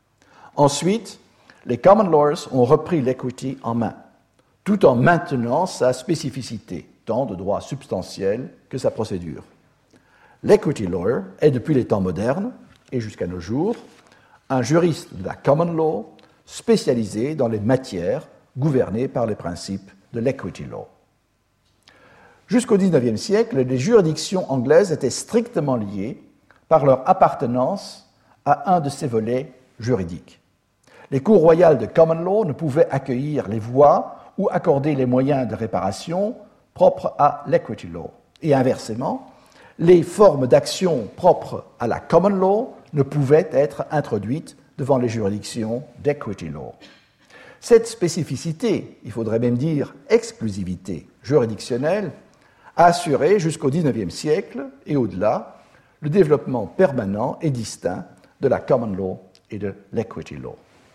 Speaker 7: Ensuite, les common lawyers ont repris l'equity en main, tout en maintenant sa spécificité, tant de droit substantiel que sa procédure. L'equity lawyer est, depuis les temps modernes et jusqu'à nos jours, un juriste de la common law spécialisé dans les matières gouvernées par les principes de l'equity law. Jusqu'au dix-neuvième siècle, les juridictions anglaises étaient strictement liées par leur appartenance à un de ces volets juridiques. Les cours royales de common law ne pouvaient accueillir les voies ou accorder les moyens de réparation propres à l'equity law. Et inversement, les formes d'action propres à la common law ne pouvaient être introduites devant les juridictions d'equity law. Cette spécificité, il faudrait même dire exclusivité juridictionnelle, a assuré jusqu'au dix-neuvième siècle et au-delà le développement permanent et distinct de la common law et de l'equity law.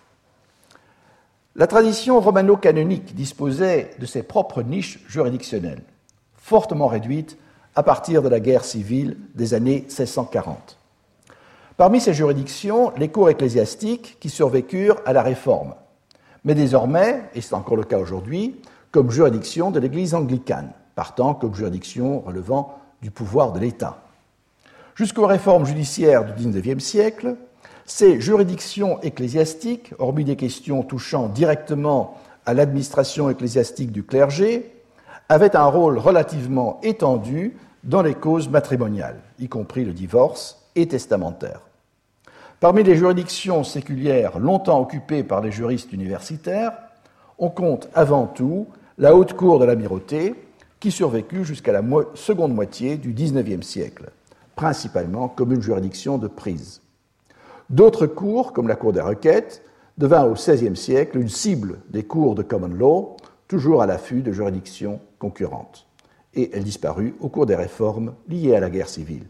Speaker 7: La tradition romano-canonique disposait de ses propres niches juridictionnelles, fortement réduites à partir de la guerre civile des années seize cent quarante. Parmi ces juridictions, les cours ecclésiastiques qui survécurent à la Réforme, mais désormais, et c'est encore le cas aujourd'hui, comme juridiction de l'Église anglicane, partant comme juridiction relevant du pouvoir de l'État. Jusqu'aux réformes judiciaires du dix-neuvième siècle, ces juridictions ecclésiastiques, hormis des questions touchant directement à l'administration ecclésiastique du clergé, avaient un rôle relativement étendu dans les causes matrimoniales, y compris le divorce et testamentaire. Parmi les juridictions séculières longtemps occupées par les juristes universitaires, on compte avant tout la Haute Cour de l'Amirauté, qui survécut jusqu'à la mo- seconde moitié du dix-neuvième siècle, principalement comme une juridiction de prise. D'autres cours, comme la Cour des requêtes, devint au seizième siècle une cible des cours de common law, toujours à l'affût de juridictions concurrentes. Et elle disparut au cours des réformes liées à la guerre civile.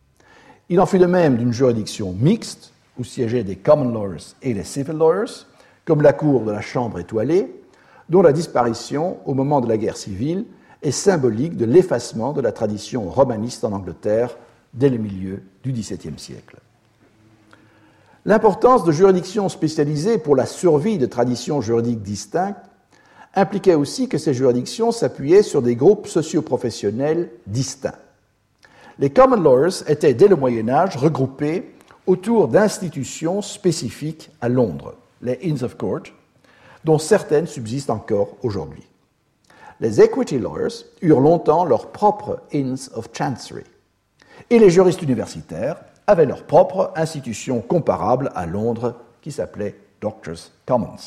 Speaker 7: Il en fut de même d'une juridiction mixte, où siégeaient des common lawyers et des civil lawyers, comme la Cour de la Chambre étoilée, dont la disparition au moment de la guerre civile est symbolique de l'effacement de la tradition romaniste en Angleterre dès le milieu du dix-septième siècle. L'importance de juridictions spécialisées pour la survie de traditions juridiques distinctes impliquait aussi que ces juridictions s'appuyaient sur des groupes socio-professionnels distincts. Les common lawyers étaient dès le Moyen Âge regroupés autour d'institutions spécifiques à Londres, les Inns of Court, dont certaines subsistent encore aujourd'hui. Les equity lawyers eurent longtemps leur propre Inns of Chancery, et les juristes universitaires avaient leur propre institution comparable à Londres qui s'appelait Doctors' Commons.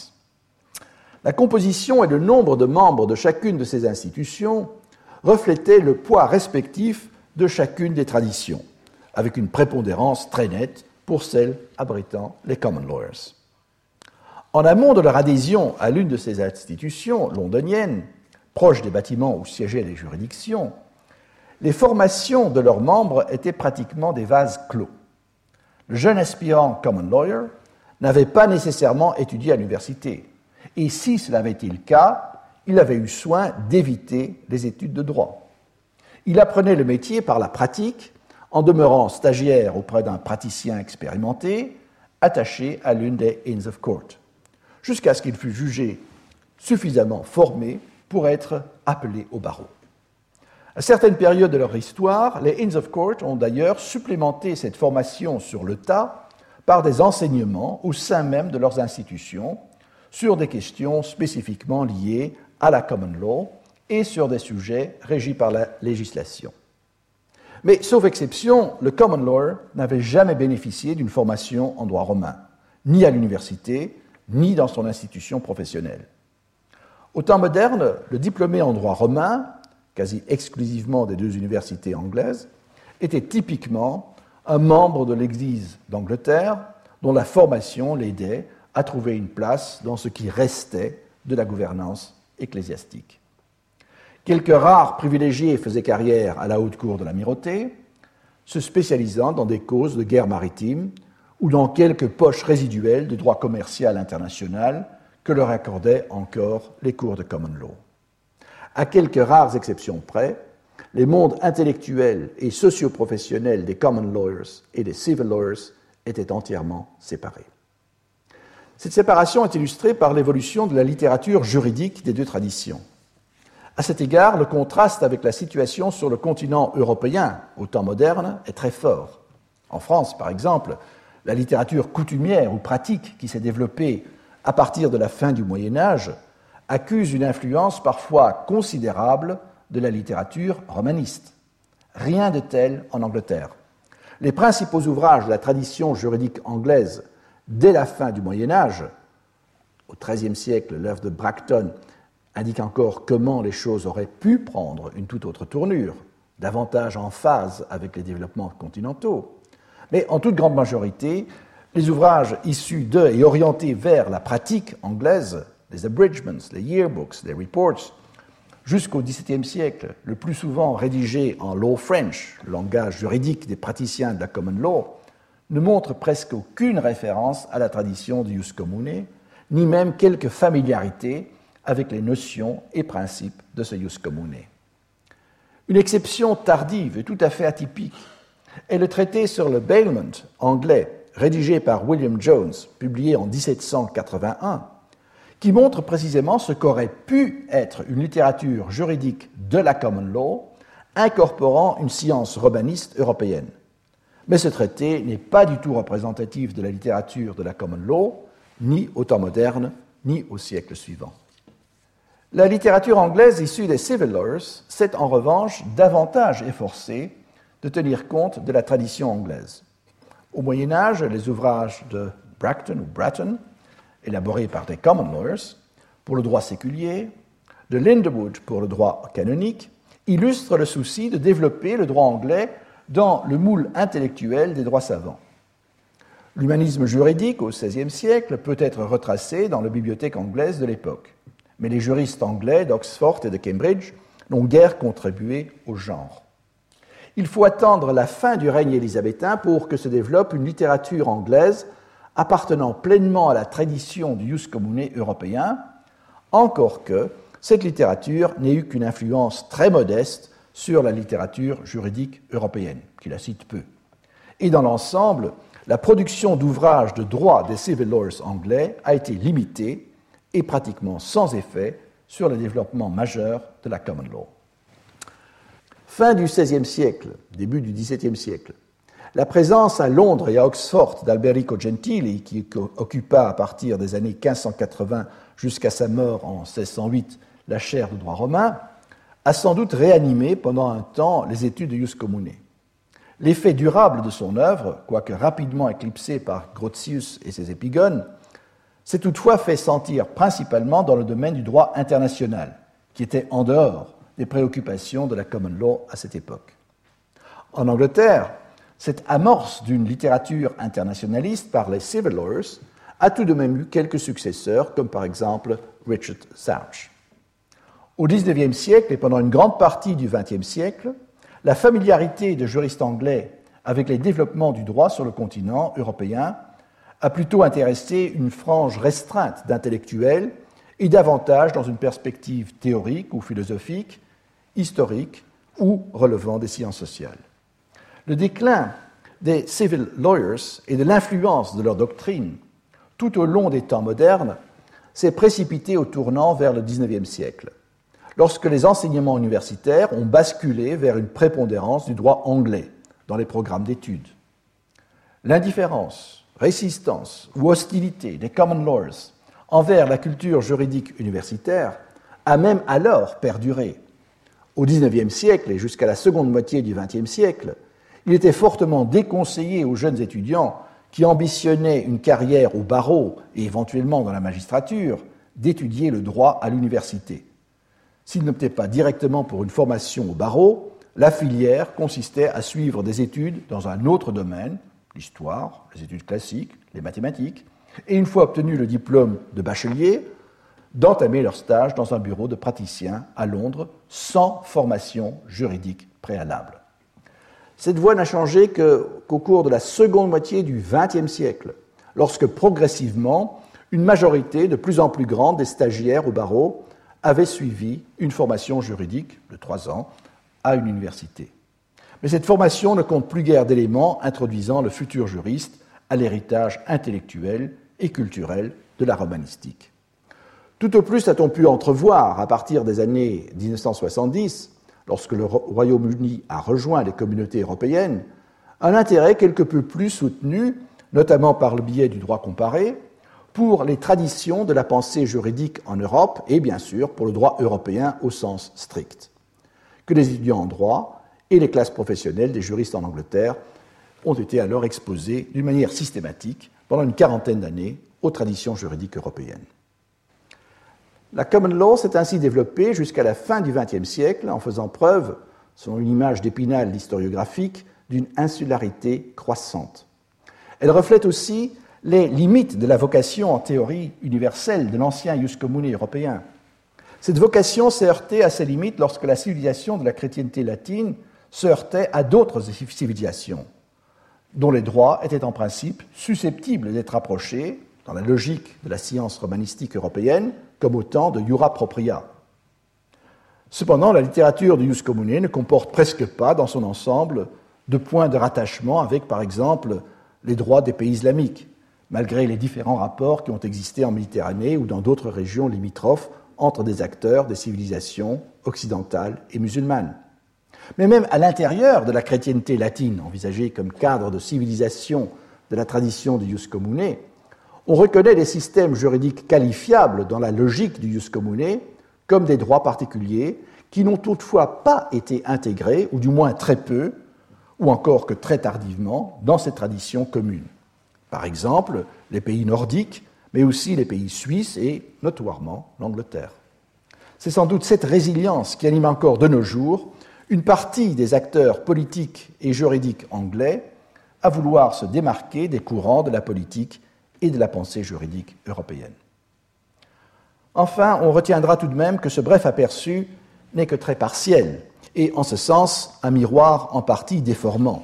Speaker 7: La composition et le nombre de membres de chacune de ces institutions reflétaient le poids respectif de chacune des traditions, avec une prépondérance très nette pour celles abritant les common lawyers. En amont de leur adhésion à l'une de ces institutions londoniennes, proche des bâtiments où siégeaient les juridictions, les formations de leurs membres étaient pratiquement des vases clos. Le jeune aspirant common lawyer n'avait pas nécessairement étudié à l'université, et si cela avait été le cas, il avait eu soin d'éviter les études de droit. Il apprenait le métier par la pratique, en demeurant stagiaire auprès d'un praticien expérimenté, attaché à l'une des Inns of Court, jusqu'à ce qu'il fût jugé suffisamment formé pour être appelé au barreau. À certaines périodes de leur histoire, les Inns of Court ont d'ailleurs supplémenté cette formation sur le tas par des enseignements au sein même de leurs institutions sur des questions spécifiquement liées à la common law et sur des sujets régis par la législation. Mais, sauf exception, le common law n'avait jamais bénéficié d'une formation en droit romain, ni à l'université, ni dans son institution professionnelle. Au temps moderne, le diplômé en droit romain, quasi exclusivement des deux universités anglaises, était typiquement un membre de l'Église d'Angleterre dont la formation l'aidait à trouver une place dans ce qui restait de la gouvernance ecclésiastique. Quelques rares privilégiés faisaient carrière à la Haute Cour de l'Amirauté, se spécialisant dans des causes de guerre maritime ou dans quelques poches résiduelles de droit commercial international que leur accordaient encore les cours de common law. À quelques rares exceptions près, les mondes intellectuels et socio-professionnels des common lawyers et des civil lawyers étaient entièrement séparés. Cette séparation est illustrée par l'évolution de la littérature juridique des deux traditions. À cet égard, le contraste avec la situation sur le continent européen au temps moderne est très fort. En France, par exemple, la littérature coutumière ou pratique qui s'est développée à partir de la fin du Moyen Âge accuse une influence parfois considérable de la littérature romaniste. Rien de tel en Angleterre. Les principaux ouvrages de la tradition juridique anglaise dès la fin du Moyen Âge, au treizième siècle, l'œuvre de Bracton indique encore comment les choses auraient pu prendre une toute autre tournure, davantage en phase avec les développements continentaux. Mais en toute grande majorité, les ouvrages issus de et orientés vers la pratique anglaise, les abridgments, les yearbooks, les reports, jusqu'au dix-septième siècle, le plus souvent rédigés en Law French, le langage juridique des praticiens de la common law, ne montrent presque aucune référence à la tradition du jus commune, ni même quelque familiarité avec les notions et principes de ce jus commune. Une exception tardive et tout à fait atypique est le traité sur le bailment anglais, rédigé par William Jones, publié en dix-sept cent quatre-vingt-un, qui montre précisément ce qu'aurait pu être une littérature juridique de la common law, incorporant une science romaniste européenne. Mais ce traité n'est pas du tout représentatif de la littérature de la common law, ni au temps moderne, ni au siècle suivant. La littérature anglaise issue des civil laws s'est en revanche davantage efforcée de tenir compte de la tradition anglaise. Au Moyen Âge, les ouvrages de Bracton ou Bratton, élaborés par des common lawyers pour le droit séculier, de Linderwood pour le droit canonique, illustrent le souci de développer le droit anglais dans le moule intellectuel des droits savants. L'humanisme juridique au seizième siècle peut être retracé dans la bibliothèque anglaise de l'époque, mais les juristes anglais d'Oxford et de Cambridge n'ont guère contribué au genre. Il faut attendre la fin du règne élisabétain pour que se développe une littérature anglaise appartenant pleinement à la tradition du jus commune européen, encore que cette littérature n'ait eu qu'une influence très modeste sur la littérature juridique européenne, qui la cite peu. Et dans l'ensemble, la production d'ouvrages de droit des civil lawyers anglais a été limitée et pratiquement sans effet sur le développement majeur de la common law. Fin du seizième siècle, début du dix-septième siècle, la présence à Londres et à Oxford d'Alberico Gentili, qui occupa à partir des années quinze cent quatre-vingts jusqu'à sa mort en seize cent huit la chaire de droit romain, a sans doute réanimé pendant un temps les études de jus commune. L'effet durable de son œuvre, quoique rapidement éclipsé par Grotius et ses épigones, s'est toutefois fait sentir principalement dans le domaine du droit international, qui était en dehors des préoccupations de la common law à cette époque. En Angleterre, cette amorce d'une littérature internationaliste par les civil lawyers a tout de même eu quelques successeurs, comme par exemple Richard Zouch. Au dix-neuvième siècle et pendant une grande partie du vingtième siècle, la familiarité des juristes anglais avec les développements du droit sur le continent européen a plutôt intéressé une frange restreinte d'intellectuels et davantage dans une perspective théorique ou philosophique, historique ou relevant des sciences sociales. Le déclin des civil lawyers et de l'influence de leur doctrine tout au long des temps modernes s'est précipité au tournant vers le dix-neuvième siècle, lorsque les enseignements universitaires ont basculé vers une prépondérance du droit anglais dans les programmes d'études. L'indifférence, résistance ou hostilité des common lawyers envers la culture juridique universitaire a même alors perduré. Au dix-neuvième siècle et jusqu'à la seconde moitié du vingtième siècle, il était fortement déconseillé aux jeunes étudiants qui ambitionnaient une carrière au barreau et éventuellement dans la magistrature d'étudier le droit à l'université. S'ils n'optaient pas directement pour une formation au barreau, la filière consistait à suivre des études dans un autre domaine, l'histoire, les études classiques, les mathématiques, et une fois obtenu le diplôme de bachelier, d'entamer leur stage dans un bureau de praticien à Londres sans formation juridique préalable. Cette voie n'a changé qu'au cours de la seconde moitié du vingtième siècle, lorsque progressivement, une majorité de plus en plus grande des stagiaires au barreau avaient suivi une formation juridique de trois ans à une université. Mais cette formation ne compte plus guère d'éléments introduisant le futur juriste à l'héritage intellectuel et culturel de la romanistique. Tout au plus a-t-on pu entrevoir, à partir des années dix-neuf cent soixante-dix, lorsque le Royaume-Uni a rejoint les communautés européennes, un intérêt quelque peu plus soutenu, notamment par le biais du droit comparé, pour les traditions de la pensée juridique en Europe et bien sûr pour le droit européen au sens strict. que les étudiants en droit et les classes professionnelles des juristes en Angleterre ont été alors exposés d'une manière systématique pendant une quarantaine d'années aux traditions juridiques européennes. La common law s'est ainsi développée jusqu'à la fin du vingtième siècle en faisant preuve, selon une image d'Épinal historiographique, d'une insularité croissante. Elle reflète aussi les limites de la vocation en théorie universelle de l'ancien ius commune européen. Cette vocation s'est heurtée à ses limites lorsque la civilisation de la chrétienté latine se heurtait à d'autres civilisations, dont les droits étaient en principe susceptibles d'être approchés, dans la logique de la science romanistique européenne, comme autant de iura propria. Cependant, la littérature du ius commune ne comporte presque pas, dans son ensemble, de points de rattachement avec, par exemple, les droits des pays islamiques, malgré les différents rapports qui ont existé en Méditerranée ou dans d'autres régions limitrophes entre des acteurs des civilisations occidentales et musulmanes. Mais même à l'intérieur de la chrétienté latine, envisagée comme cadre de civilisation de la tradition du ius commune, on reconnaît des systèmes juridiques qualifiables dans la logique du ius commune comme des droits particuliers qui n'ont toutefois pas été intégrés, ou du moins très peu, ou encore que très tardivement, dans ces traditions communes. Par exemple, les pays nordiques, mais aussi les pays suisses et, notoirement, l'Angleterre. C'est sans doute cette résilience qui anime encore de nos jours une partie des acteurs politiques et juridiques anglais à vouloir se démarquer des courants de la politique et de la pensée juridique européenne. Enfin, on retiendra tout de même que ce bref aperçu n'est que très partiel, et en ce sens, un miroir en partie déformant.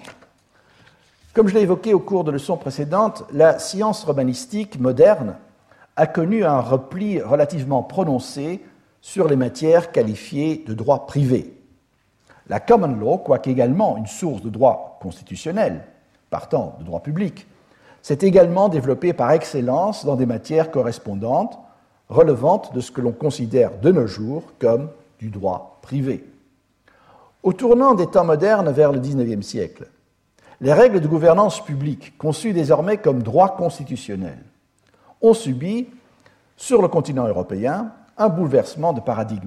Speaker 7: Comme je l'ai évoqué au cours de leçons précédentes, la science romanistique moderne a connu un repli relativement prononcé sur les matières qualifiées de droit privé. La common law, quoique également une source de droit constitutionnel, partant de droit public, s'est également développée par excellence dans des matières correspondantes, relevantes de ce que l'on considère de nos jours comme du droit privé. Au tournant des temps modernes vers le dix-neuvième siècle, les règles de gouvernance publique, conçues désormais comme droit constitutionnel, ont subi, sur le continent européen, un bouleversement de paradigme.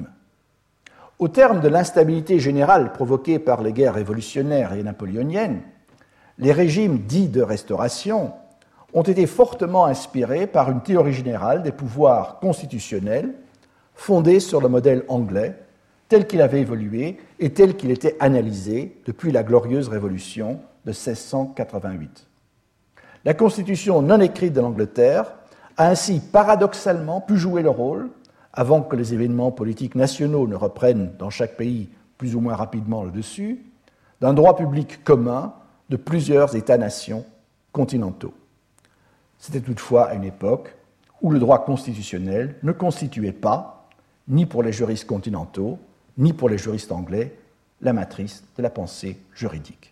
Speaker 7: Au terme de l'instabilité générale provoquée par les guerres révolutionnaires et napoléoniennes, les régimes dits de restauration ont été fortement inspirés par une théorie générale des pouvoirs constitutionnels fondée sur le modèle anglais, tel qu'il avait évolué et tel qu'il était analysé depuis la glorieuse Révolution de seize cent quatre-vingt-huit. La Constitution non écrite de l'Angleterre a ainsi paradoxalement pu jouer le rôle, avant que les événements politiques nationaux ne reprennent dans chaque pays plus ou moins rapidement le dessus, d'un droit public commun de plusieurs États-nations continentaux. C'était toutefois à une époque où le droit constitutionnel ne constituait pas, ni pour les juristes continentaux, ni pour les juristes anglais, la matrice de la pensée juridique.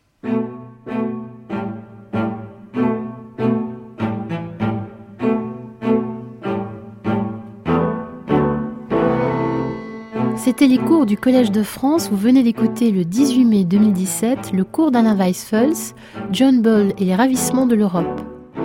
Speaker 3: C'était les cours du Collège de France. Vous venez d'écouter le dix-huit mai deux mille dix-sept le cours d'Alain Weisfels, John Ball et les ravissements de l'Europe.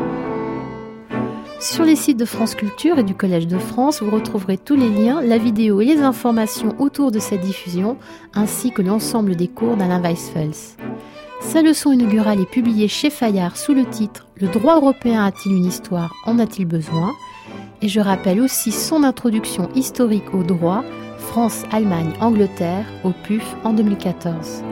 Speaker 3: Sur les sites de France Culture et du Collège de France, vous retrouverez tous les liens, la vidéo et les informations autour de cette diffusion, ainsi que l'ensemble des cours d'Alain Weisfels. Sa leçon inaugurale est publiée chez Fayard sous le titre « Le droit européen a-t-il une histoire ? En a-t-il besoin ?» Et je rappelle aussi son introduction historique au droit, France, Allemagne, Angleterre, au P U F en deux mille quatorze.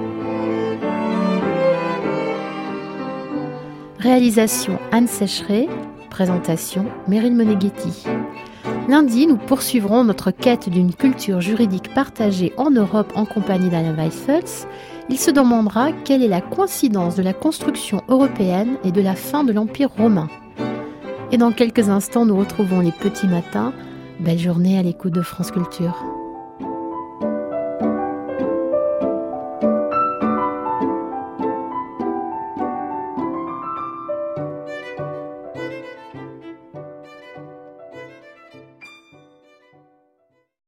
Speaker 3: Réalisation Anne Sécheret, présentation Meryl Moneghetti. Lundi, nous poursuivrons notre quête d'une culture juridique partagée en Europe en compagnie d'Alain Weisfels. Il se demandera quelle est la coïncidence de la construction européenne et de la fin de l'Empire romain. Et dans quelques instants, nous retrouvons les petits matins. Belle journée à l'écoute de France Culture.